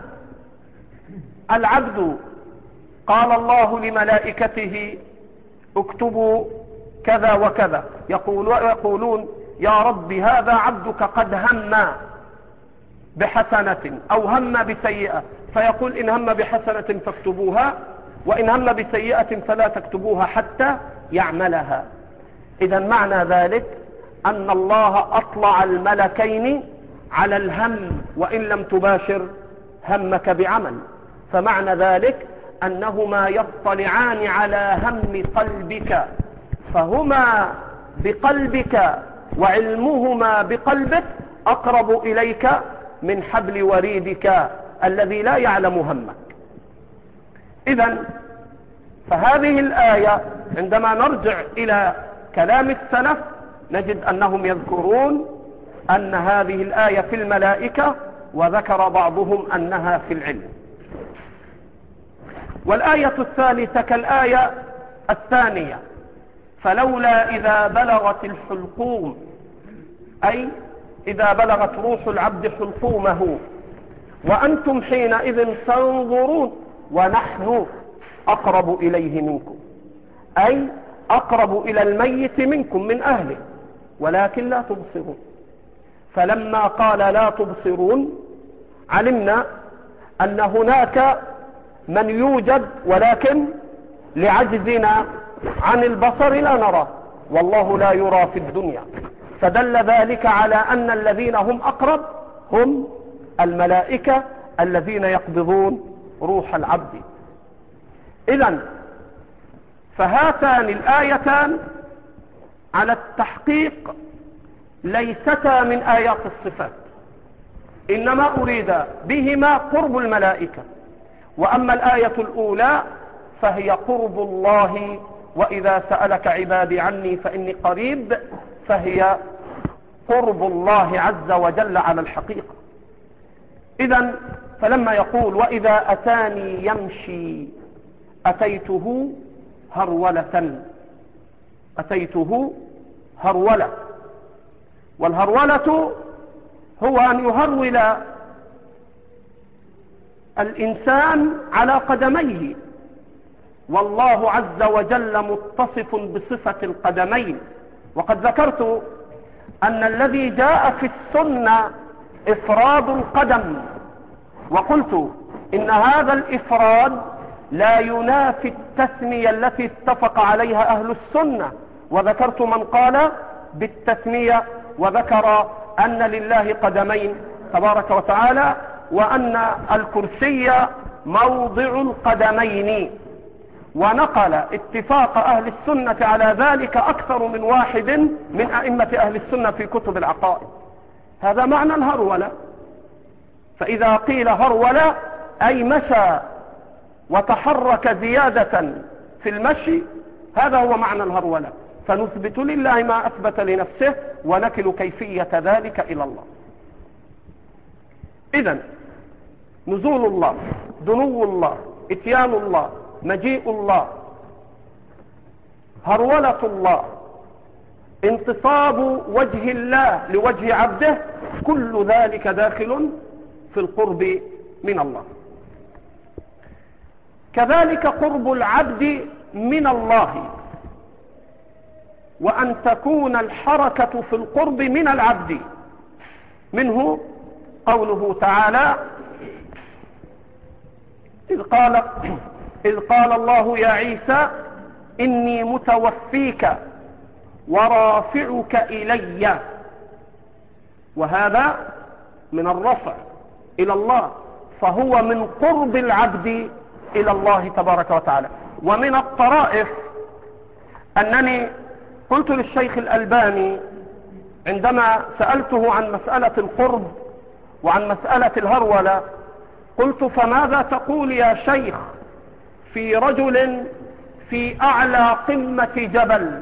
العبد قال الله لملائكته اكتبوا كذا وكذا، يقول يقولون يا رب هذا عبدك قد هم بحسنة أو هم بسيئة، فيقول إن هم بحسنة فاكتبوها وإن هم بسيئة فلا تكتبوها حتى يعملها. إذا معنى ذلك أن الله أطلع الملكين على الهم وإن لم تباشر همك بعمل، فمعنى ذلك أنهما يطلعان على هم قلبك، فهما بقلبك وعلمهما بقلبك أقرب إليك من حبل وريدك الذي لا يعلم همك. إذن فهذه الآية عندما نرجع إلى كلام السلف نجد أنهم يذكرون أن هذه الآية في الملائكة، وذكر بعضهم أنها في العلم. والآية الثالثة كالآية الثانية: فلولا إذا بلغت الحلقوم، أي إذا بلغت روح العبد حلقومه وأنتم حينئذ تنظرون ونحن أقرب إليه منكم، أي أقرب إلى الميت منكم من أهله ولكن لا تبصرون. فلما قال لا تبصرون علمنا أن هناك من يوجد ولكن لعجزنا عن البصر لا نراه، والله لا يرى في الدنيا، فدل ذلك على أن الذين هم أقرب هم الملائكة الذين يقبضون روح العبد. إذن فهاتان الآيتان على التحقيق ليستا من آيات الصفات، إنما أريد بهما قرب الملائكة. وأما الآية الأولى فهي قرب الله، وإذا سألك عبادي عني فإني قريب، فهي قرب الله عز وجل على الحقيقة. إذن فلما يقول وإذا أتاني يمشي أتيته هرولة، أتيته هرولة، والهرولة هو أن يهرول الإنسان على قدميه، والله عز وجل متصف بصفة القدمين. وقد ذكرت أن الذي جاء في السنة إفراد القدم، وقلت إن هذا الإفراد لا ينافي التثنية التي اتفق عليها أهل السنة، وذكرت من قال بالتثنية وذكر أن لله قدمين تبارك وتعالى، وأن الكرسي موضع القدمين، ونقل اتفاق أهل السنة على ذلك أكثر من واحد من أئمة أهل السنة في كتب العقائد. هذا معنى الهرولة. فإذا قيل هرولة أي مشى وتحرك زيادة في المشي، هذا هو معنى الهرولة. فنثبت لله ما أثبت لنفسه ونكل كيفية ذلك إلى الله. إذن نزول الله، دنو الله، اتيان الله، مجيء الله، هرولة الله، انتصاب وجه الله لوجه عبده، كل ذلك داخل في القرب من الله. كذلك قرب العبد من الله، وأن تكون الحركة في القرب من العبد منه قوله تعالى إذ قال, إذ قال الله يا عيسى إني متوفيك ورافعك إلي، وهذا من الرفع إلى الله، فهو من قرب العبد إلى الله تبارك وتعالى. ومن الطرائف أنني قلت للشيخ الألباني عندما سألته عن مسألة القرب وعن مسألة الهرولة، قلت فماذا تقول يا شيخ في رجل في أعلى قمة جبل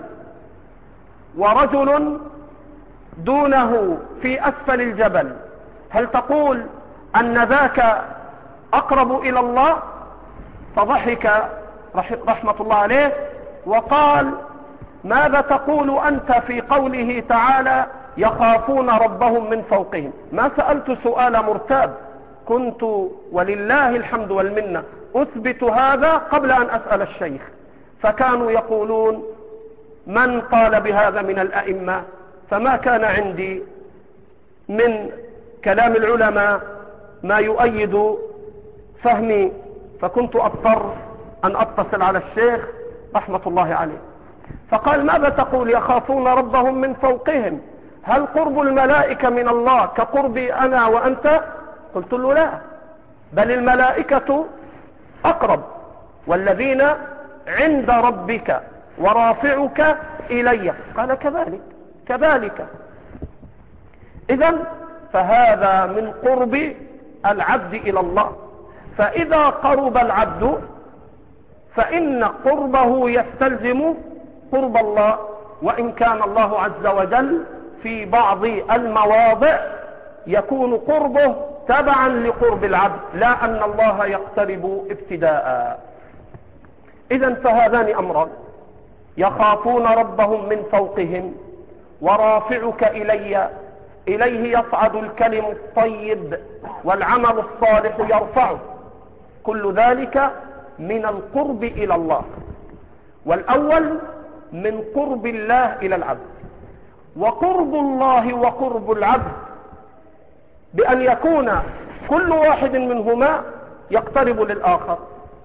ورجل دونه في أسفل الجبل، هل تقول أن ذاك أقرب إلى الله؟ فضحك رحمة الله عليه وقال ماذا تقول أنت في قوله تعالى يخافون ربهم من فوقهم؟ ما سألت سؤال مرتاب، كنت ولله الحمد والمنة أثبت هذا قبل أن أسأل الشيخ، فكانوا يقولون من قال بهذا من الأئمة، فما كان عندي من كلام العلماء ما يؤيد فهمي، فكنت أضطر أن أتصل على الشيخ رحمة الله عليه، فقال ماذا تقول يخافون ربهم من فوقهم؟ هل قرب الملائكة من الله كقربي أنا وأنت؟ قلت له لا، بل الملائكة أقرب، والذين عند ربك ورافعك إلي. قال كذلك كذلك. إذن فهذا من قرب العبد إلى الله. فإذا قرب العبد فإن قربه يستلزم قرب الله، وإن كان الله عز وجل في بعض المواضع يكون قربه تبعا لقرب العبد، لا أن الله يقترب ابتداء. إذن فهذان أمران: يخافون ربهم من فوقهم، ورافعك إلي، إليه يصعد الكلم الطيب والعمل الصالح يرفعه. كل ذلك من القرب إلى الله. والأول من قرب الله إلى العبد. وقرب الله وقرب العبد بأن يكون كل واحد منهما يقترب للآخر.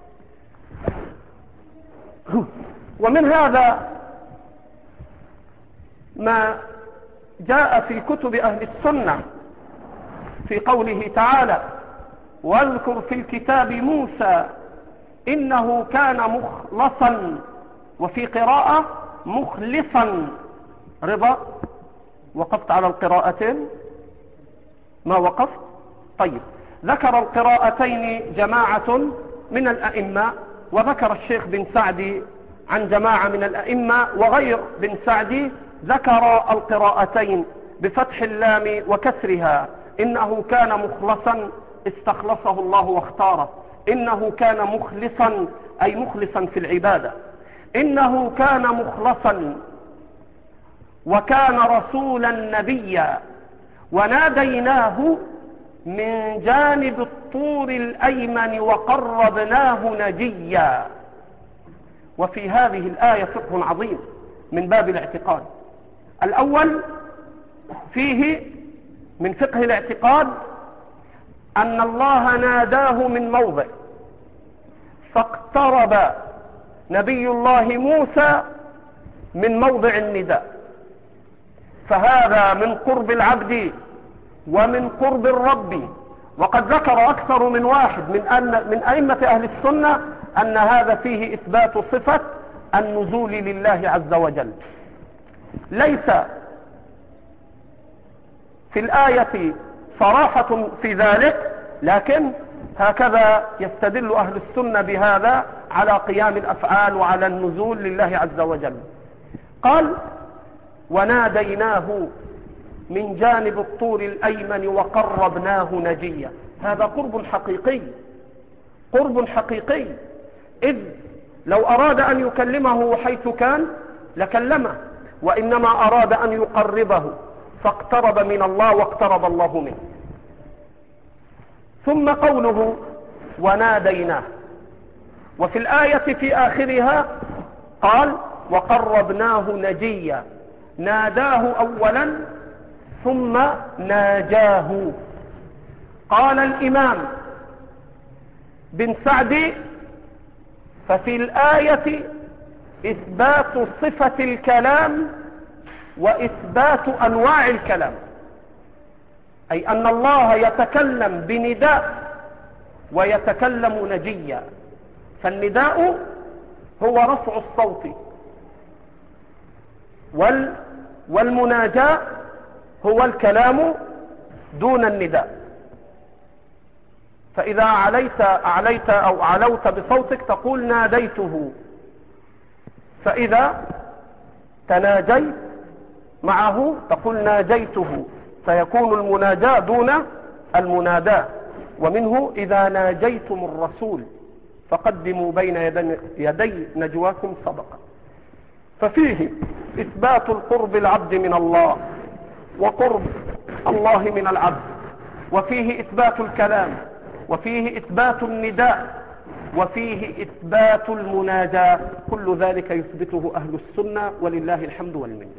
ومن هذا ما جاء في كتب أهل السنة في قوله تعالى: واذكر في الكتاب موسى إنه كان مخلصا، وفي قراءة مخلصا. رضا، وقفت على القراءتين؟ ما وقفت؟ طيب. ذكر القراءتين جماعة من الأئمة، وذكر الشيخ بن سعدي عن جماعة من الأئمة، وغير بن سعدي ذكر القراءتين بفتح اللام وكسرها: إنه كان مخلصا استخلصه الله واختاره، إنه كان مخلصا أي مخلصا في العبادة، إنه كان مخلصا وكان رسولا نبيا، وناديناه من جانب الطور الأيمن وقربناه نجيا. وفي هذه الآية فقه عظيم من باب الاعتقاد. الأول فيه من فقه الاعتقاد أن الله ناداه من موضع، فاقترب نبي الله موسى من موضع النداء، فهذا من قرب العبد ومن قرب الرب. وقد ذكر أكثر من واحد من, أن من أئمة أهل السنة أن هذا فيه إثبات صفة النزول لله عز وجل. ليس في الآية صراحة في ذلك، لكن هكذا يستدل أهل السنة بهذا على قيام الأفعال وعلى النزول لله عز وجل. قال: وناديناه من جانب الطور الأيمن وقربناه نجيا. هذا قرب حقيقي، قرب حقيقي، إذ لو أراد أن يكلمه حيث كان لكلمه، وإنما أراد أن يقربه فاقترب من الله واقترب الله منه. ثم قوله وناديناه، وفي الآية في آخرها قال: وقربناه نجيا. ناداه أولا ثم ناجاه. قال الإمام بن سعدي: ففي الآية إثبات صفة الكلام وإثبات أنواع الكلام، أي أن الله يتكلم بنداء ويتكلم نجيا. فالنداء هو رفع الصوت، وال والمناجاة هو الكلام دون النداء. فإذا عليت أعليت أو علوت بصوتك تقول ناديته، فإذا تناجيت معه تقول ناجيته، فيكون المناجاة دون المناداة. ومنه: إذا ناجيتم الرسول فقدموا بين يدي نجواكم صدقة. ففيه إثبات القرب العبد من الله وقرب الله من العبد، وفيه إثبات الكلام، وفيه إثبات النداء، وفيه إثبات المناجاة. كل ذلك يثبته أهل السنة ولله الحمد والمنة.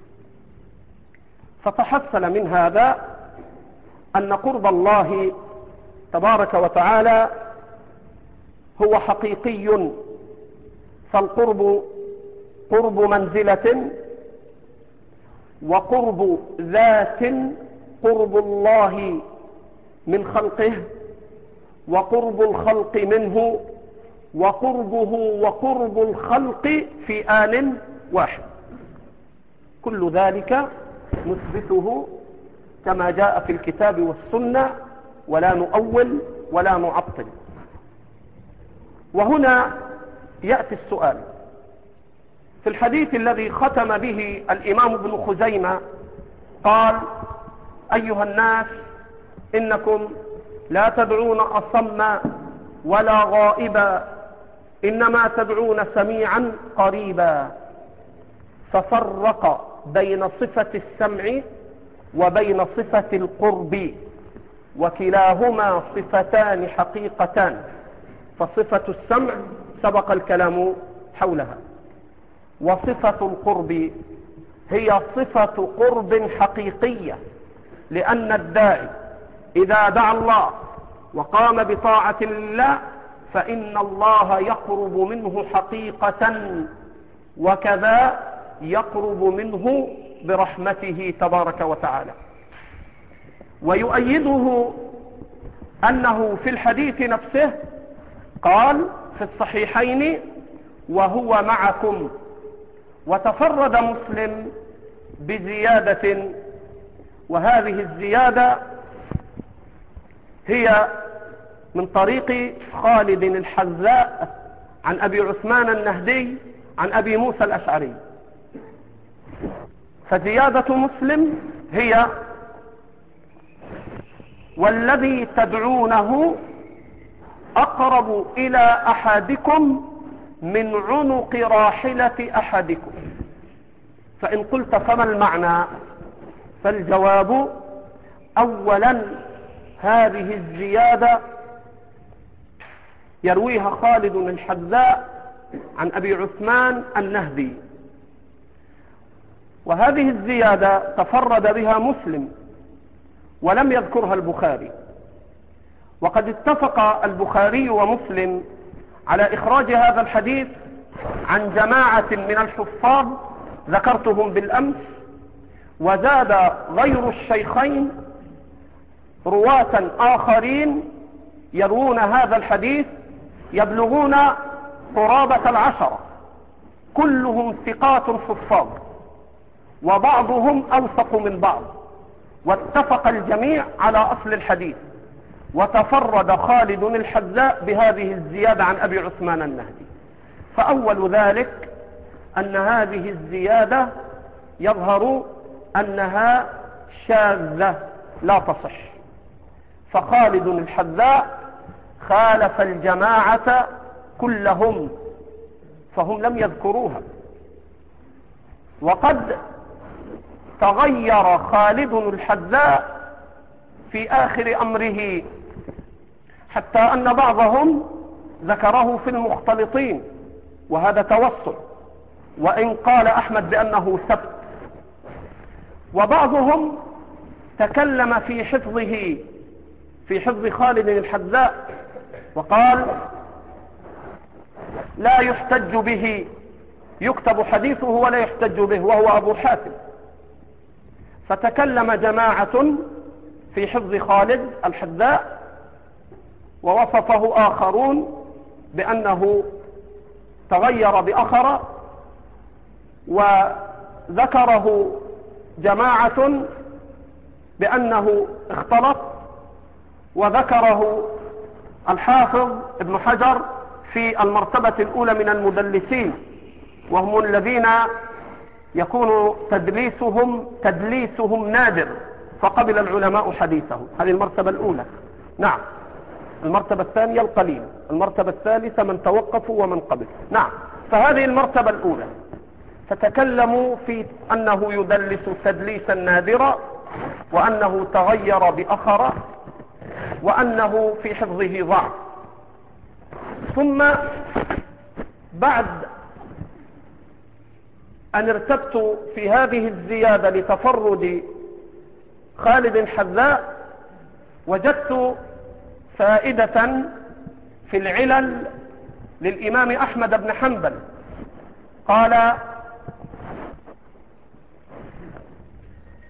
فتحصل من هذا أن قرب الله تبارك وتعالى هو حقيقي. فالقرب قرب منزلة وقرب ذات، قرب الله من خلقه وقرب الخلق منه وقربه وقرب الخلق في آن واحد. كل ذلك نثبته كما جاء في الكتاب والسنة، ولا نؤول ولا نعطل. وهنا يأتي السؤال: في الحديث الذي ختم به الإمام ابن خزيمة قال: أيها الناس، إنكم لا تدعون أصم ولا غائبا، إنما تدعون سميعا قريبا. ففرق بين صفة السمع وبين صفة القرب، وكلاهما صفتان حقيقتان. فصفة السمع سبق الكلام حولها، وصفة القرب هي صفة قرب حقيقية، لأن الداعي إذا دعا الله وقام بطاعة الله فإن الله يقرب منه حقيقة، وكذا يقرب منه برحمته تبارك وتعالى. ويؤيده أنه في الحديث نفسه قال في الصحيحين: وهو معكم. وتفرد مسلم بزيادة، وهذه الزيادة هي من طريق خالد الحذاء عن أبي عثمان النهدي عن أبي موسى الأشعري. فزيادة مسلم هي: والذي تدعونه أقرب إلى أحدكم من عنق راحلة أحدكم. فإن قلت فما المعنى؟ فالجواب: أولا، هذه الزيادة يرويها خالد الحذاء عن أبي عثمان النهدي، وهذه الزيادة تفرد بها مسلم ولم يذكرها البخاري. وقد اتفق البخاري ومسلم على إخراج هذا الحديث عن جماعة من الحفاظ ذكرتهم بالأمس، وزاد غير الشيخين رواة آخرين يروون هذا الحديث يبلغون قرابة العشرة، كلهم ثقات حفاظ، وبعضهم أوثق من بعض، واتفق الجميع على أصل الحديث. وتفرد خالد الحذاء بهذه الزيادة عن أبي عثمان النهدي. فأول ذلك أن هذه الزيادة يظهر أنها شاذة لا تصح، فخالد الحذاء خالف الجماعة كلهم، فهم لم يذكروها. وقد تغير خالد الحذاء في آخر أمره، حتى أن بعضهم ذكره في المختلطين، وهذا توسع، وإن قال أحمد بأنه سبت. وبعضهم تكلم في حفظه في حفظ خالد الحذاء وقال: لا يحتج به، يكتب حديثه ولا يحتج به، وهو أبو حاتم. فتكلم جماعة في حفظ خالد الحذاء، ووصفه آخرون بأنه تغير بأخر، وذكره جماعة بأنه اختلط، وذكره الحافظ ابن حجر في المرتبة الأولى من المدلسين، وهم الذين يكون تدليسهم تدليسهم نادر، فقبل العلماء حديثه. هذه المرتبة الأولى. نعم. المرتبة الثانية القليل، المرتبة الثالثة من توقفوا ومن قبل. نعم. فهذه المرتبة الأولى. فتكلموا في أنه يدلس تدليسا نادرا، وأنه تغير بأخر، وأنه في حفظه ضعف. ثم بعد أن ارتبت في هذه الزيادة لتفرد خالد الحذاء، وجدت فائدة في العلل للإمام أحمد بن حنبل. قال: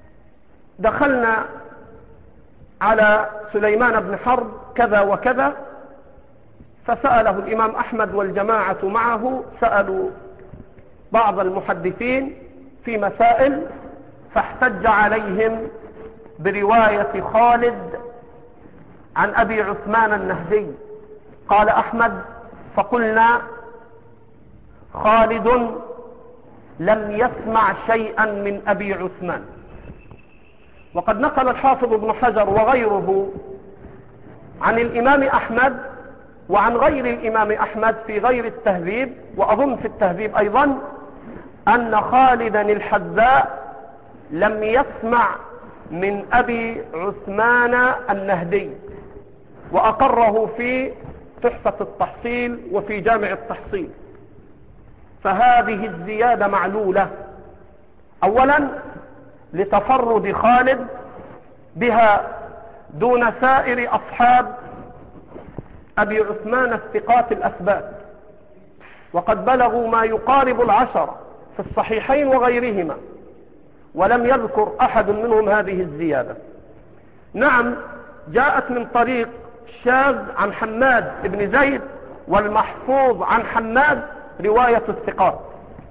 دخلنا على سليمان بن حرب كذا وكذا، فسأله الإمام أحمد والجماعة معه، سألوا بعض المحدثين في مسائل، فاحتج عليهم برواية خالد عن أبي عثمان النهدي. قال أحمد: فقلنا خالد لم يسمع شيئا من أبي عثمان. وقد نقل الحافظ ابن حجر وغيره عن الإمام أحمد وعن غير الإمام أحمد في غير التهذيب، وأظن في التهذيب أيضا، أن خالدا الحذاء لم يسمع من أبي عثمان النهدي، وأقره في تحفة التحصيل وفي جامع التحصيل. فهذه الزيادة معلولة، أولا لتفرد خالد بها دون سائر أصحاب أبي عثمان الثقات الأثبات، وقد بلغوا ما يقارب العشر في الصحيحين وغيرهما، ولم يذكر أحد منهم هذه الزيادة. نعم، جاءت من طريق شاذ عن حماد بن زيد، والمحفوظ عن حماد رواية الثقات،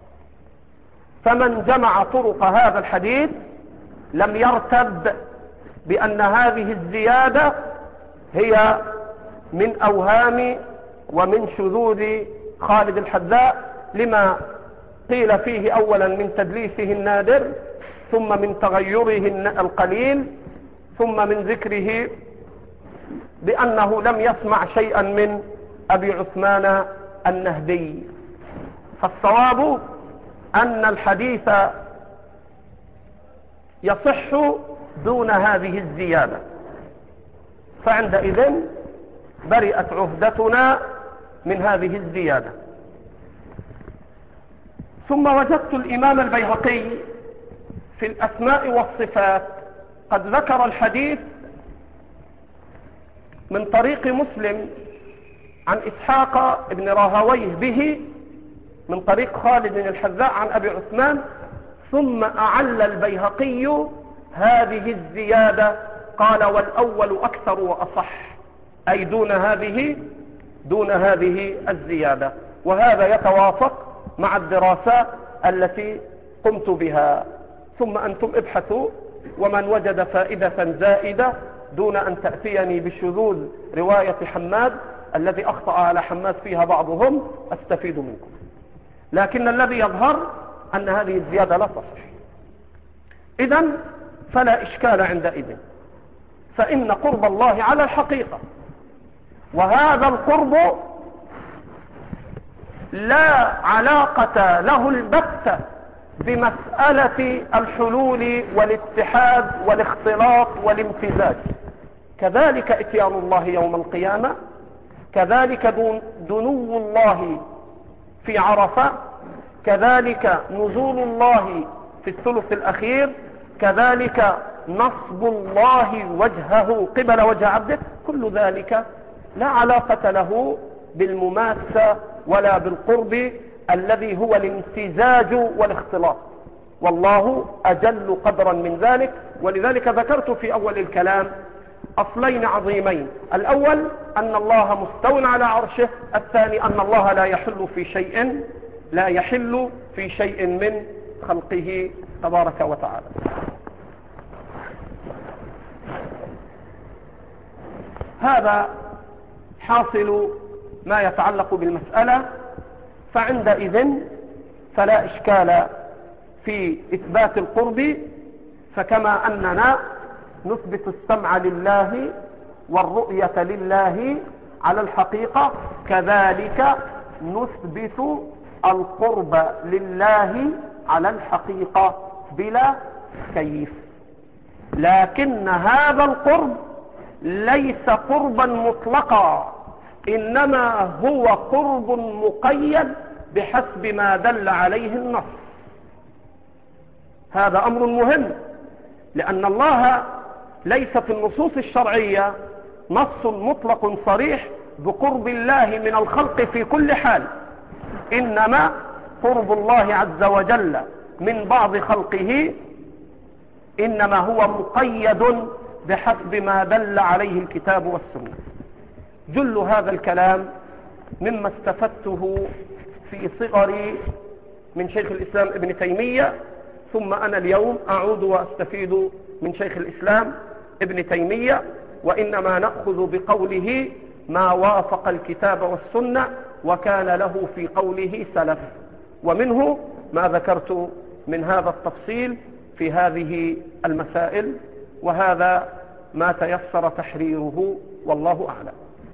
فمن جمع طرق هذا الحديث لم يرتب بأن هذه الزيادة هي من أوهام ومن شذوذ خالد الحذاء، لما قيل فيه أولا من تدليسه النادر، ثم من تغيره القليل، ثم من ذكره بأنه لم يسمع شيئا من أبي عثمان النهدي. فالصواب أن الحديث يصح دون هذه الزيادة، فعندئذ برئت عهدتنا من هذه الزيادة. ثم وجدت الإمام البيهقي في الأسماء والصفات قد ذكر الحديث من طريق مسلم عن إسحاق بن راهويه به من طريق خالد الحذاء عن أبي عثمان، ثم أعل البيهقي هذه الزيادة، قال: والأول أكثر وأصح، أي دون هذه دون هذه الزيادة. وهذا يتوافق مع الدراسات التي قمت بها. ثم أنتم ابحثوا، ومن وجد فائدة زائدة دون أن تأتيني بشذوذ رواية حماد الذي أخطأ على حماد فيها بعضهم أستفيد منكم. لكن الذي يظهر أن هذه الزيادة لا تصح، إذن فلا إشكال عندئذ، فإن قرب الله على الحقيقة، وهذا القرب لا علاقة له البتة بمسألة الحلول والاتحاد والاختلاط والامتزاج. كذلك اتيان الله يوم القيامة، كذلك دنو الله في عرفة، كذلك نزول الله في الثلث الأخير، كذلك نصب الله وجهه قبل وجه عبده. كل ذلك لا علاقة له بالمماسة ولا بالقرب الذي هو الامتزاج والاختلاط، والله أجل قدرا من ذلك. ولذلك ذكرت في أول الكلام أصلين عظيمين: الأول أن الله مستوٍ على عرشه، الثاني أن الله لا يحل في شيء لا يحل في شيء من خلقه تبارك وتعالى. هذا حاصل ما يتعلق بالمسألة، فعندئذ فلا إشكال في إثبات القرب. فكما أننا نثبت السمع لله والرؤية لله على الحقيقة، كذلك نثبت القرب لله على الحقيقة بلا كيف. لكن هذا القرب ليس قربا مطلقا، إنما هو قرب مقيد بحسب ما دل عليه النص. هذا أمر مهم، لأن الله ليس في النصوص الشرعية نص مطلق صريح بقرب الله من الخلق في كل حال، إنما قرب الله عز وجل من بعض خلقه إنما هو مقيد بحسب ما دل عليه الكتاب والسنة. جل هذا الكلام مما استفدته في صغري من شيخ الإسلام ابن تيمية، ثم أنا اليوم أعود وأستفيد من شيخ الإسلام ابن تيمية، وإنما نأخذ بقوله ما وافق الكتاب والسنة، وكان له في قوله سلف، ومنه ما ذكرت من هذا التفصيل في هذه المسائل، وهذا ما تيسر تحريره والله أعلم.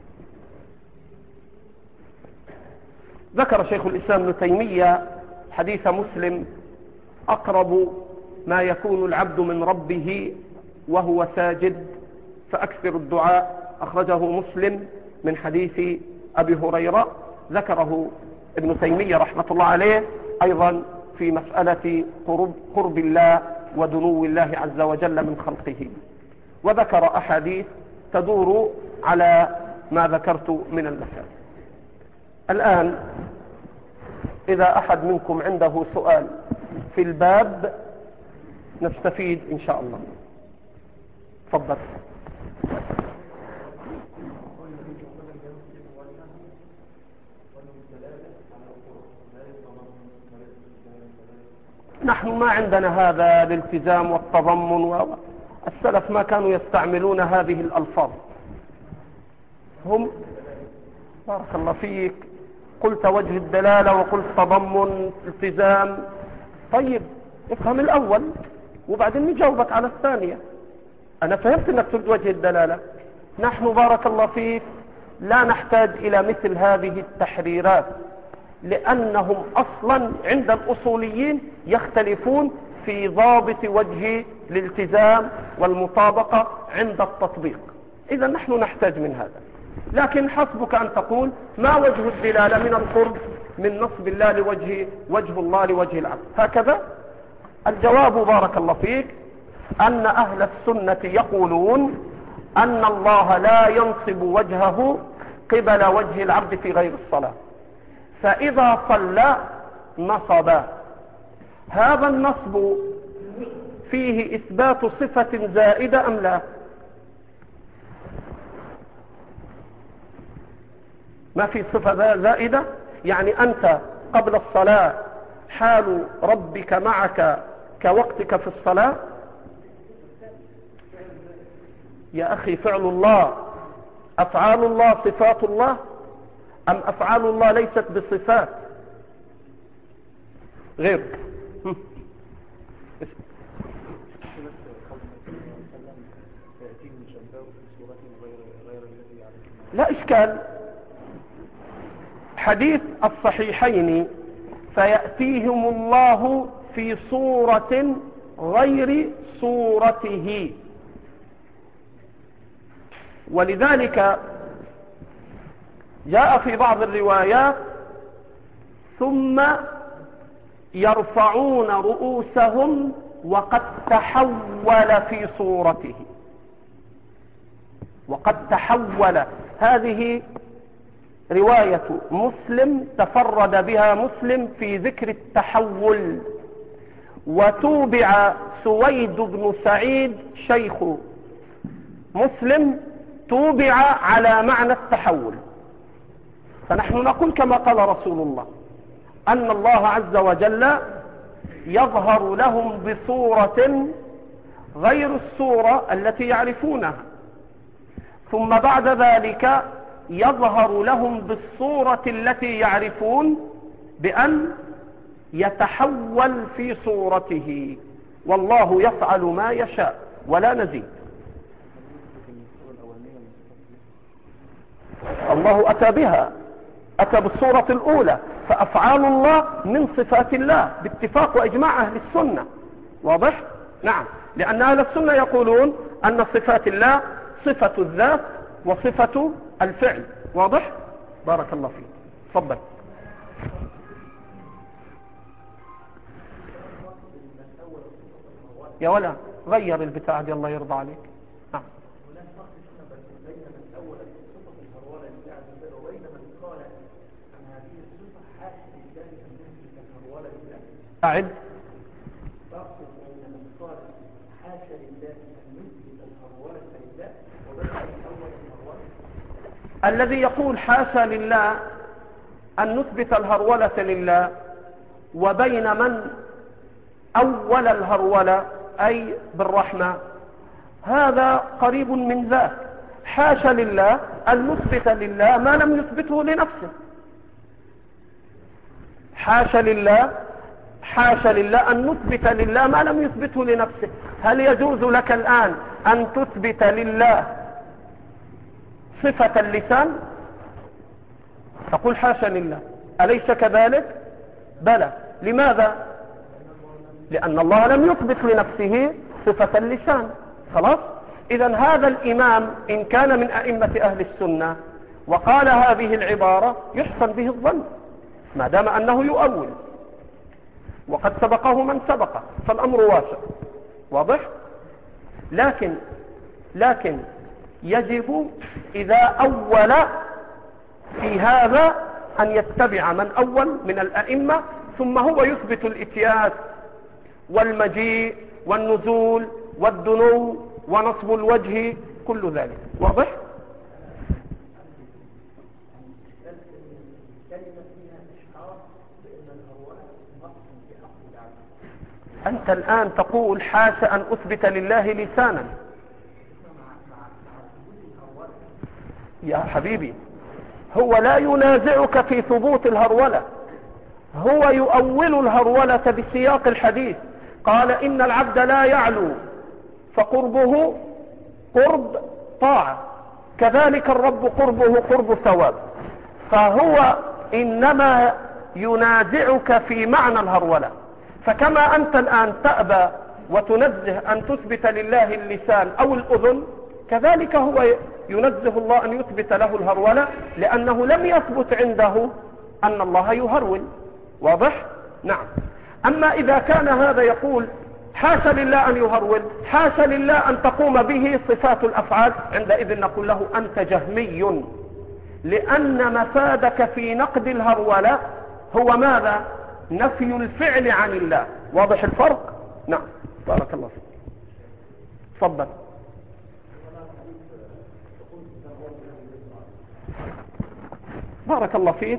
ذكر شيخ الإسلام ابن تيمية حديث مسلم: أقرب ما يكون العبد من ربه وهو ساجد فأكثر الدعاء، أخرجه مسلم من حديث أبي هريرة. ذكره ابن تيمية رحمة الله عليه أيضا في مسألة قرب, قرب الله ودنو الله عز وجل من خلقه، وذكر أحاديث تدور على ما ذكرت من المسائل. الآن إذا أحد منكم عنده سؤال في الباب نستفيد إن شاء الله. تفضل. نحن ما عندنا هذا الالتزام والتضمن، والسلف ما كانوا يستعملون هذه الألفاظ. هم بارك الله فيك قلت وجه الدلالة وقلت تضمن التزام. طيب افهم الأول وبعدين نجاوبك على الثانية. أنا فهمت أنك تريد وجه الدلالة. نحن بارك الله فيك لا نحتاج إلى مثل هذه التحريرات، لأنهم أصلا عند الأصوليين يختلفون في ضابط وجه الالتزام والمطابقة عند التطبيق. إذا نحن نحتاج من هذا، لكن حسبك أن تقول ما وجه الدلالة من القرب من نصب الله لوجه وجه الله لوجه العبد، هكذا. الجواب بارك الله فيك أن أهل السنة يقولون أن الله لا ينصب وجهه قبل وجه العبد في غير الصلاة، فإذا صلى نصب. هذا النصب فيه إثبات صفة زائدة أم لا؟ ما في صفة زائدة، يعني أنت قبل الصلاة حال ربك معك كوقتك في الصلاة. يا أخي فعل الله، أفعال الله صفات الله أم أفعال الله ليست بصفات؟ غير لا إشكال. حديث الصحيحين فيأتيهم الله في صورة غير صورته، ولذلك جاء في بعض الروايات ثم يرفعون رؤوسهم وقد تحول في صورته، وقد تحول. هذه رواية مسلم تفرد بها مسلم في ذكر التحول، وتوبع سويد بن سعيد شيخ مسلم توبع على معنى التحول. فنحن نقول كما قال رسول الله أن الله عز وجل يظهر لهم بصورة غير الصورة التي يعرفونها، ثم بعد ذلك يظهر لهم بالصورة التي يعرفون بأن يتحول في صورته، والله يفعل ما يشاء ولا نزيد. الله أتى بها، أتى بالصورة الأولى، فأفعال الله من صفات الله باتفاق وإجماع أهل السنة. واضح؟ نعم، لأن أهل السنة يقولون أن صفات الله صفة الذات وصفة الفعل. واضح؟ بارك الله فيك. تفضل. يا ولا غير البتاع دي الله يرضى عليك. نعم. أعد. الذي يقول حاشا لله أن نثبت الهرولة لله، وبين من أول الهرولة أي بالرحمة، هذا قريب من ذاك. حاشا لله أن نثبت لله ما لم يثبته لنفسه. حاشا لله حاشا لله أن نثبت لله ما لم يثبته لنفسه. هل يجوز لك الآن أن تثبت لله صفة اللسان؟ تقول حاشا لله، أليس كذلك؟ بلى. لماذا؟ لأن الله لم يثبت لنفسه صفة اللسان. خلاص؟ إذن هذا الإمام إن كان من أئمة أهل السنة وقال هذه العبارة يحسن به الظن، ما دام أنه يؤول، وقد سبقه من سبقه، فالأمر واسع. واضح؟ لكن لكن يجب إذا أول في هذا أن يتبع من أول من الأئمة، ثم هو يثبت الإتياس والمجيء والنزول والدنو ونصب الوجه، كل ذلك. واضح؟ أنت الآن تقول حاشا أن أثبت لله لسانا. يا حبيبي، هو لا ينازعك في ثبوت الهرولة، هو يؤول الهرولة بسياق الحديث. قال إن العبد لا يعلو فقربه قرب طاعة، كذلك الرب قربه قرب ثواب. فهو إنما ينازعك في معنى الهرولة. فكما أنت الآن تأبى وتنزه أن تثبت لله اللسان أو الأذن، كذلك هو ينزه الله أن يثبت له الهرولة، لأنه لم يثبت عنده أن الله يهرول. واضح؟ نعم. أما إذا كان هذا يقول حاشا لله أن يهرول، حاشا لله أن تقوم به صفات الأفعال، عندئذ نقول له أنت جهمي، لأن مفادك في نقد الهرولة هو ماذا؟ نفي الفعل عن الله. واضح الفرق؟ نعم. بارك الله فيك. تفضل. بارك الله فيك.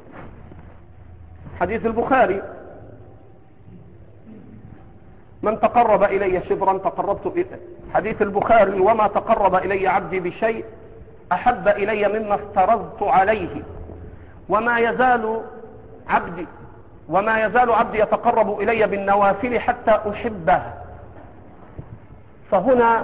حديث البخاري: من تقرب إلي شبرا تقربت إليه. حديث البخاري: وما تقرب إلي عبدي بشيء أحب إلي مما افترضت عليه، وما يزال عبدي وما يزال عبدي يتقرب إلي بالنوافل حتى أحبه. فهنا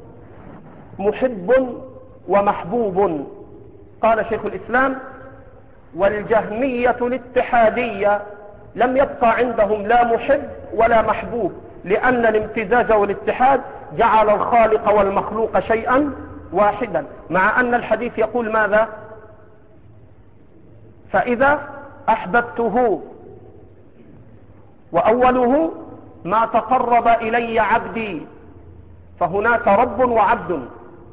محب ومحبوب. قال شيخ الإسلام: والجهمية الاتحادية لم يبقى عندهم لا محب ولا محبوب، لأن الامتزاج والاتحاد جعل الخالق والمخلوق شيئا واحدا، مع أن الحديث يقول ماذا؟ فإذا أحببته، وأوله ما تقرب إلي عبدي. فهناك رب وعبد،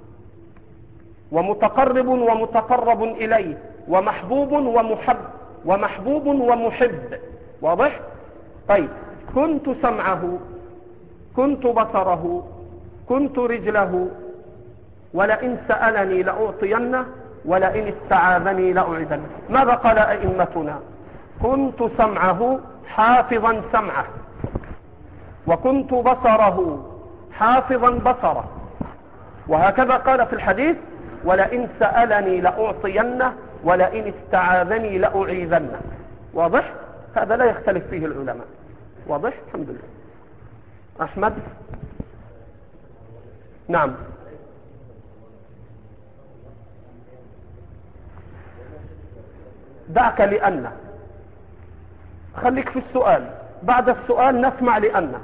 ومتقرب ومتقرب إليه، ومحبوب ومحب، ومحبوب ومحب. واضح؟ طيب، كنت سمعه، كنت بصره، كنت رجله، ولئن سألني لأعطينه، ولئن استعاذني لأعيذنه. ماذا قال أئمتنا؟ كنت سمعه حافظا سمعه، وكنت بصره حافظا بصره، وهكذا قال في الحديث: ولئن سألني لأعطينه، ولئن استعاذني لأعيذنه. واضح؟ هذا لا يختلف فيه العلماء. واضح؟ الحمد لله. أحمد. نعم. دعك لأن، خليك في السؤال، بعد السؤال نسمع لأن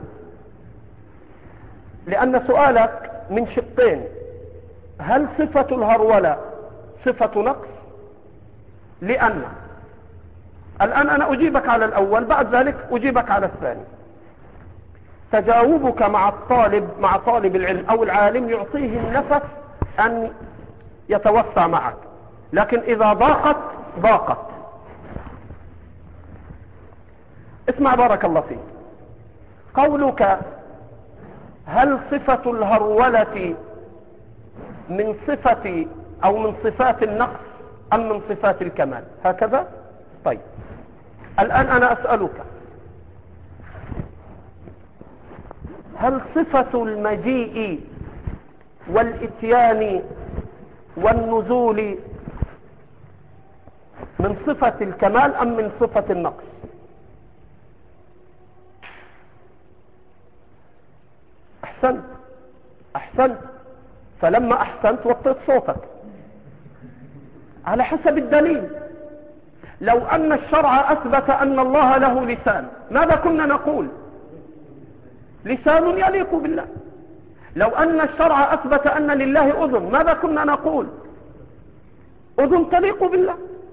لأن سؤالك من شقين: هل صفة الهرولة صفة نقص؟ لأن الآن أنا أجيبك على الأول، بعد ذلك أجيبك على الثاني. تجاوبك مع الطالب مع طالب العلم أو العالم يعطيه النفس أن يتوسع معك، لكن إذا ضاقت ضاقت. اسمع بارك الله فيك. قولك هل صفة الهرولة من صفة أو من صفات النقص أم من صفات الكمال؟ هكذا طيب الآن أنا أسألك، هل صفة المجيء والإتيان والنزول من صفة الكمال أم من صفة النقص؟ أحسنت أحسنت فلما أحسنت وطيت صوتك على حسب الدليل. لو أن الشرع أثبت أن الله له لسان ماذا كنا نقول؟ لسان يليق بالله. لو أن الشرع أثبت أن لله أذن ماذا كنا نقول؟ أذن تليق بالله.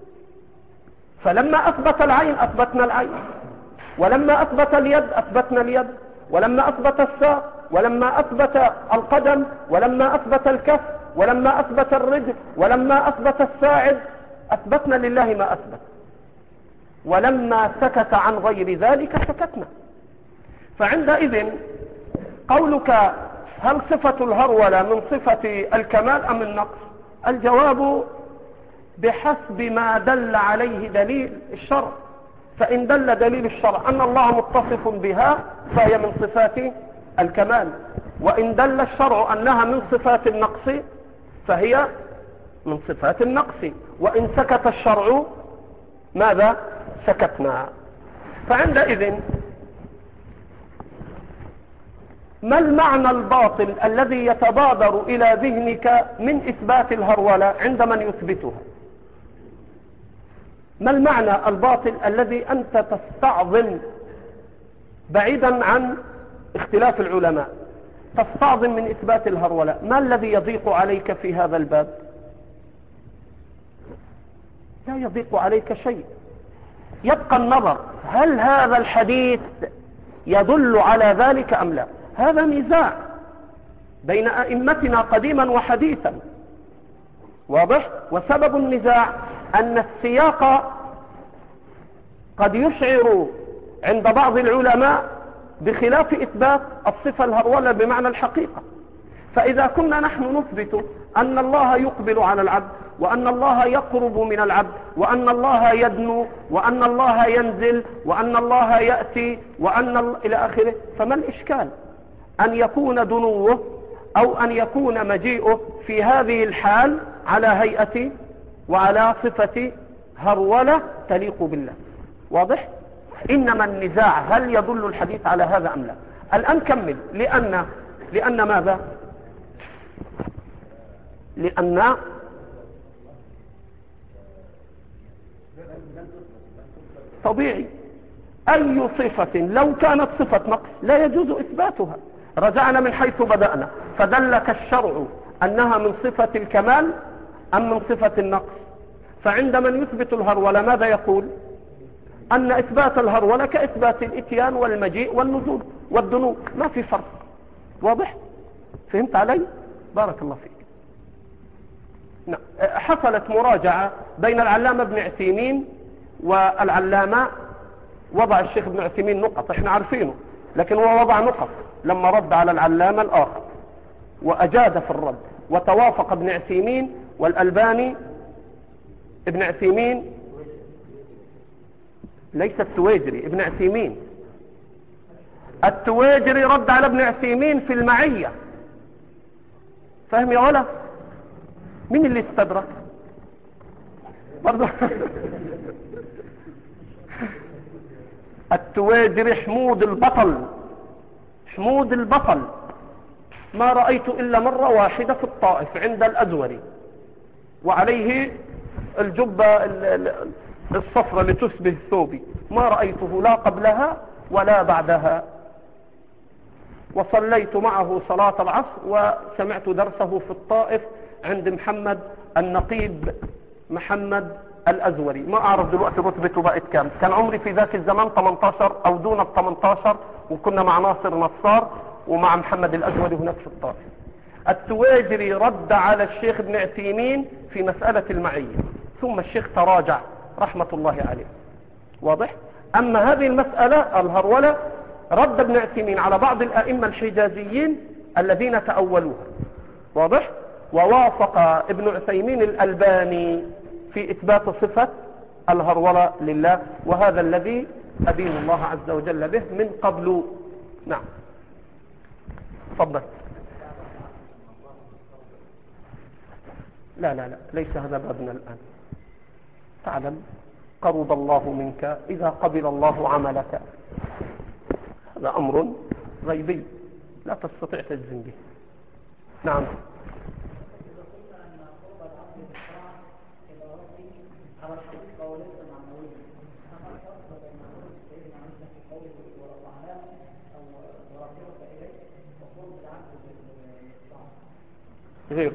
فلما أثبت العين أثبتنا العين، ولما أثبت اليد أثبتنا اليد، ولما أثبت الساق، ولما أثبت القدم، ولما أثبت الكف، ولما أثبت الرجل، ولما أثبت الساعد، أثبتنا لله ما أثبت. ولما سكت عن غير ذلك سكتنا. فعندئذ قولك هل صفة الهرولة من صفة الكمال أم النقص؟ الجواب بحسب ما دل عليه دليل الشرع. فإن دل دليل الشرع أن الله متصف بها فهي من صفات الكمال، وإن دل الشرع أنها من صفات النقص فهي من صفات النقص. وإن سكت الشرع ماذا؟ سكتنا. فعندئذ ما المعنى الباطل الذي يتبادر إلى ذهنك من إثبات الهرولة عند من يثبتها؟ ما المعنى الباطل الذي أنت تستعظم بعيدا عن اختلاف العلماء، تستعظم من إثبات الهرولة؟ ما الذي يضيق عليك في هذا الباب؟ لا يضيق عليك شيء. يبقى النظر هل هذا الحديث يدل على ذلك أم لا. هذا نزاع بين أئمتنا قديما وحديثا، واضح؟ وسبب النزاع أن السياق قد يشعر عند بعض العلماء بخلاف إثبات الصفة الهرولة بمعنى الحقيقة. فإذا كنا نحن نثبت أن الله يقبل على العبد، وأن الله يقرب من العبد، وأن الله يدنو، وأن الله ينزل، وأن الله يأتي، وأن ال... إلى آخره، فما الإشكال أن يكون دنوه أو أن يكون مجيئه في هذه الحال على هيئة وعلى صفة هرولة تليق بالله؟ واضح؟ إنما النزاع هل يدل الحديث على هذا أم لا. الآن كمل. لأن لأن ماذا؟ لأن طبيعي أي صفة لو كانت صفة نقص لا يجوز إثباتها. رجعنا من حيث بدأنا، فدلك الشرع أنها من صفة الكمال أم من صفة النقص. فعند من يثبت الهرولة ماذا يقول؟ أن إثبات الهرولة كإثبات الإتيان والمجيء والنزول والدنو، ما في فرق. واضح؟ فهمت علي؟ بارك الله فيك. حصلت مراجعة بين العلامة ابن عثيمين والعلامة، وضع الشيخ ابن عثيمين نقط احنا عارفينه، لكن هو وضع نقط لما رد على العلامة الآخر وأجاد في الرد، وتوافق ابن عثيمين والألباني. ابن عثيمين ليس التويجري، ابن عثيمين. التويجري رد على ابن عثيمين في المعية. فهم يا ولا؟ مين اللي استدرك برضه؟ التويجري حمود البطل، حمود البطل ما رأيت إلا مرة واحدة في الطائف عند الأزوري، وعليه الجبة الصفرة لتشبه الثوبي، ما رأيته لا قبلها ولا بعدها. وصليت معه صلاة العصر وسمعت درسه في الطائف عند محمد النقيب محمد الأزوري. ما أعرف دلوقتي رتبته بقت كام. كان عمري في ذاك الزمان ثمانية عشر أو دون ال ثمانية عشر، وكنا مع ناصر نصار ومع محمد الأزوري هناك في الطائف. التويجري رد على الشيخ ابن عثيمين في مسألة المعية، ثم الشيخ تراجع رحمة الله عليه. واضح؟ أما هذه المسألة الهرولة رد ابن عثيمين على بعض الأئمة الحجازيين الذين تأولوها. واضح؟ ووافق ابن عثيمين الألباني في إثبات صفة الهرولة لله، وهذا الذي أدين الله عز وجل به من قبل. نعم تفضل. لا لا لا ليس هذا بابنا الآن. تعلم قرب الله منك إذا قبل الله عملك، هذا أمر غيبي لا تستطيع تجزم به. نعم. غير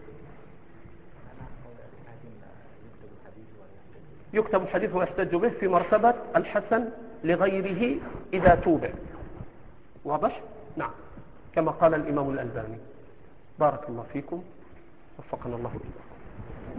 يكتب الحديث ويحتج به في مرتبة الحسن لغيره إذا توبع. واضح؟ نعم، كما قال الإمام الألباني. بارك الله فيكم، وفقنا الله إليه.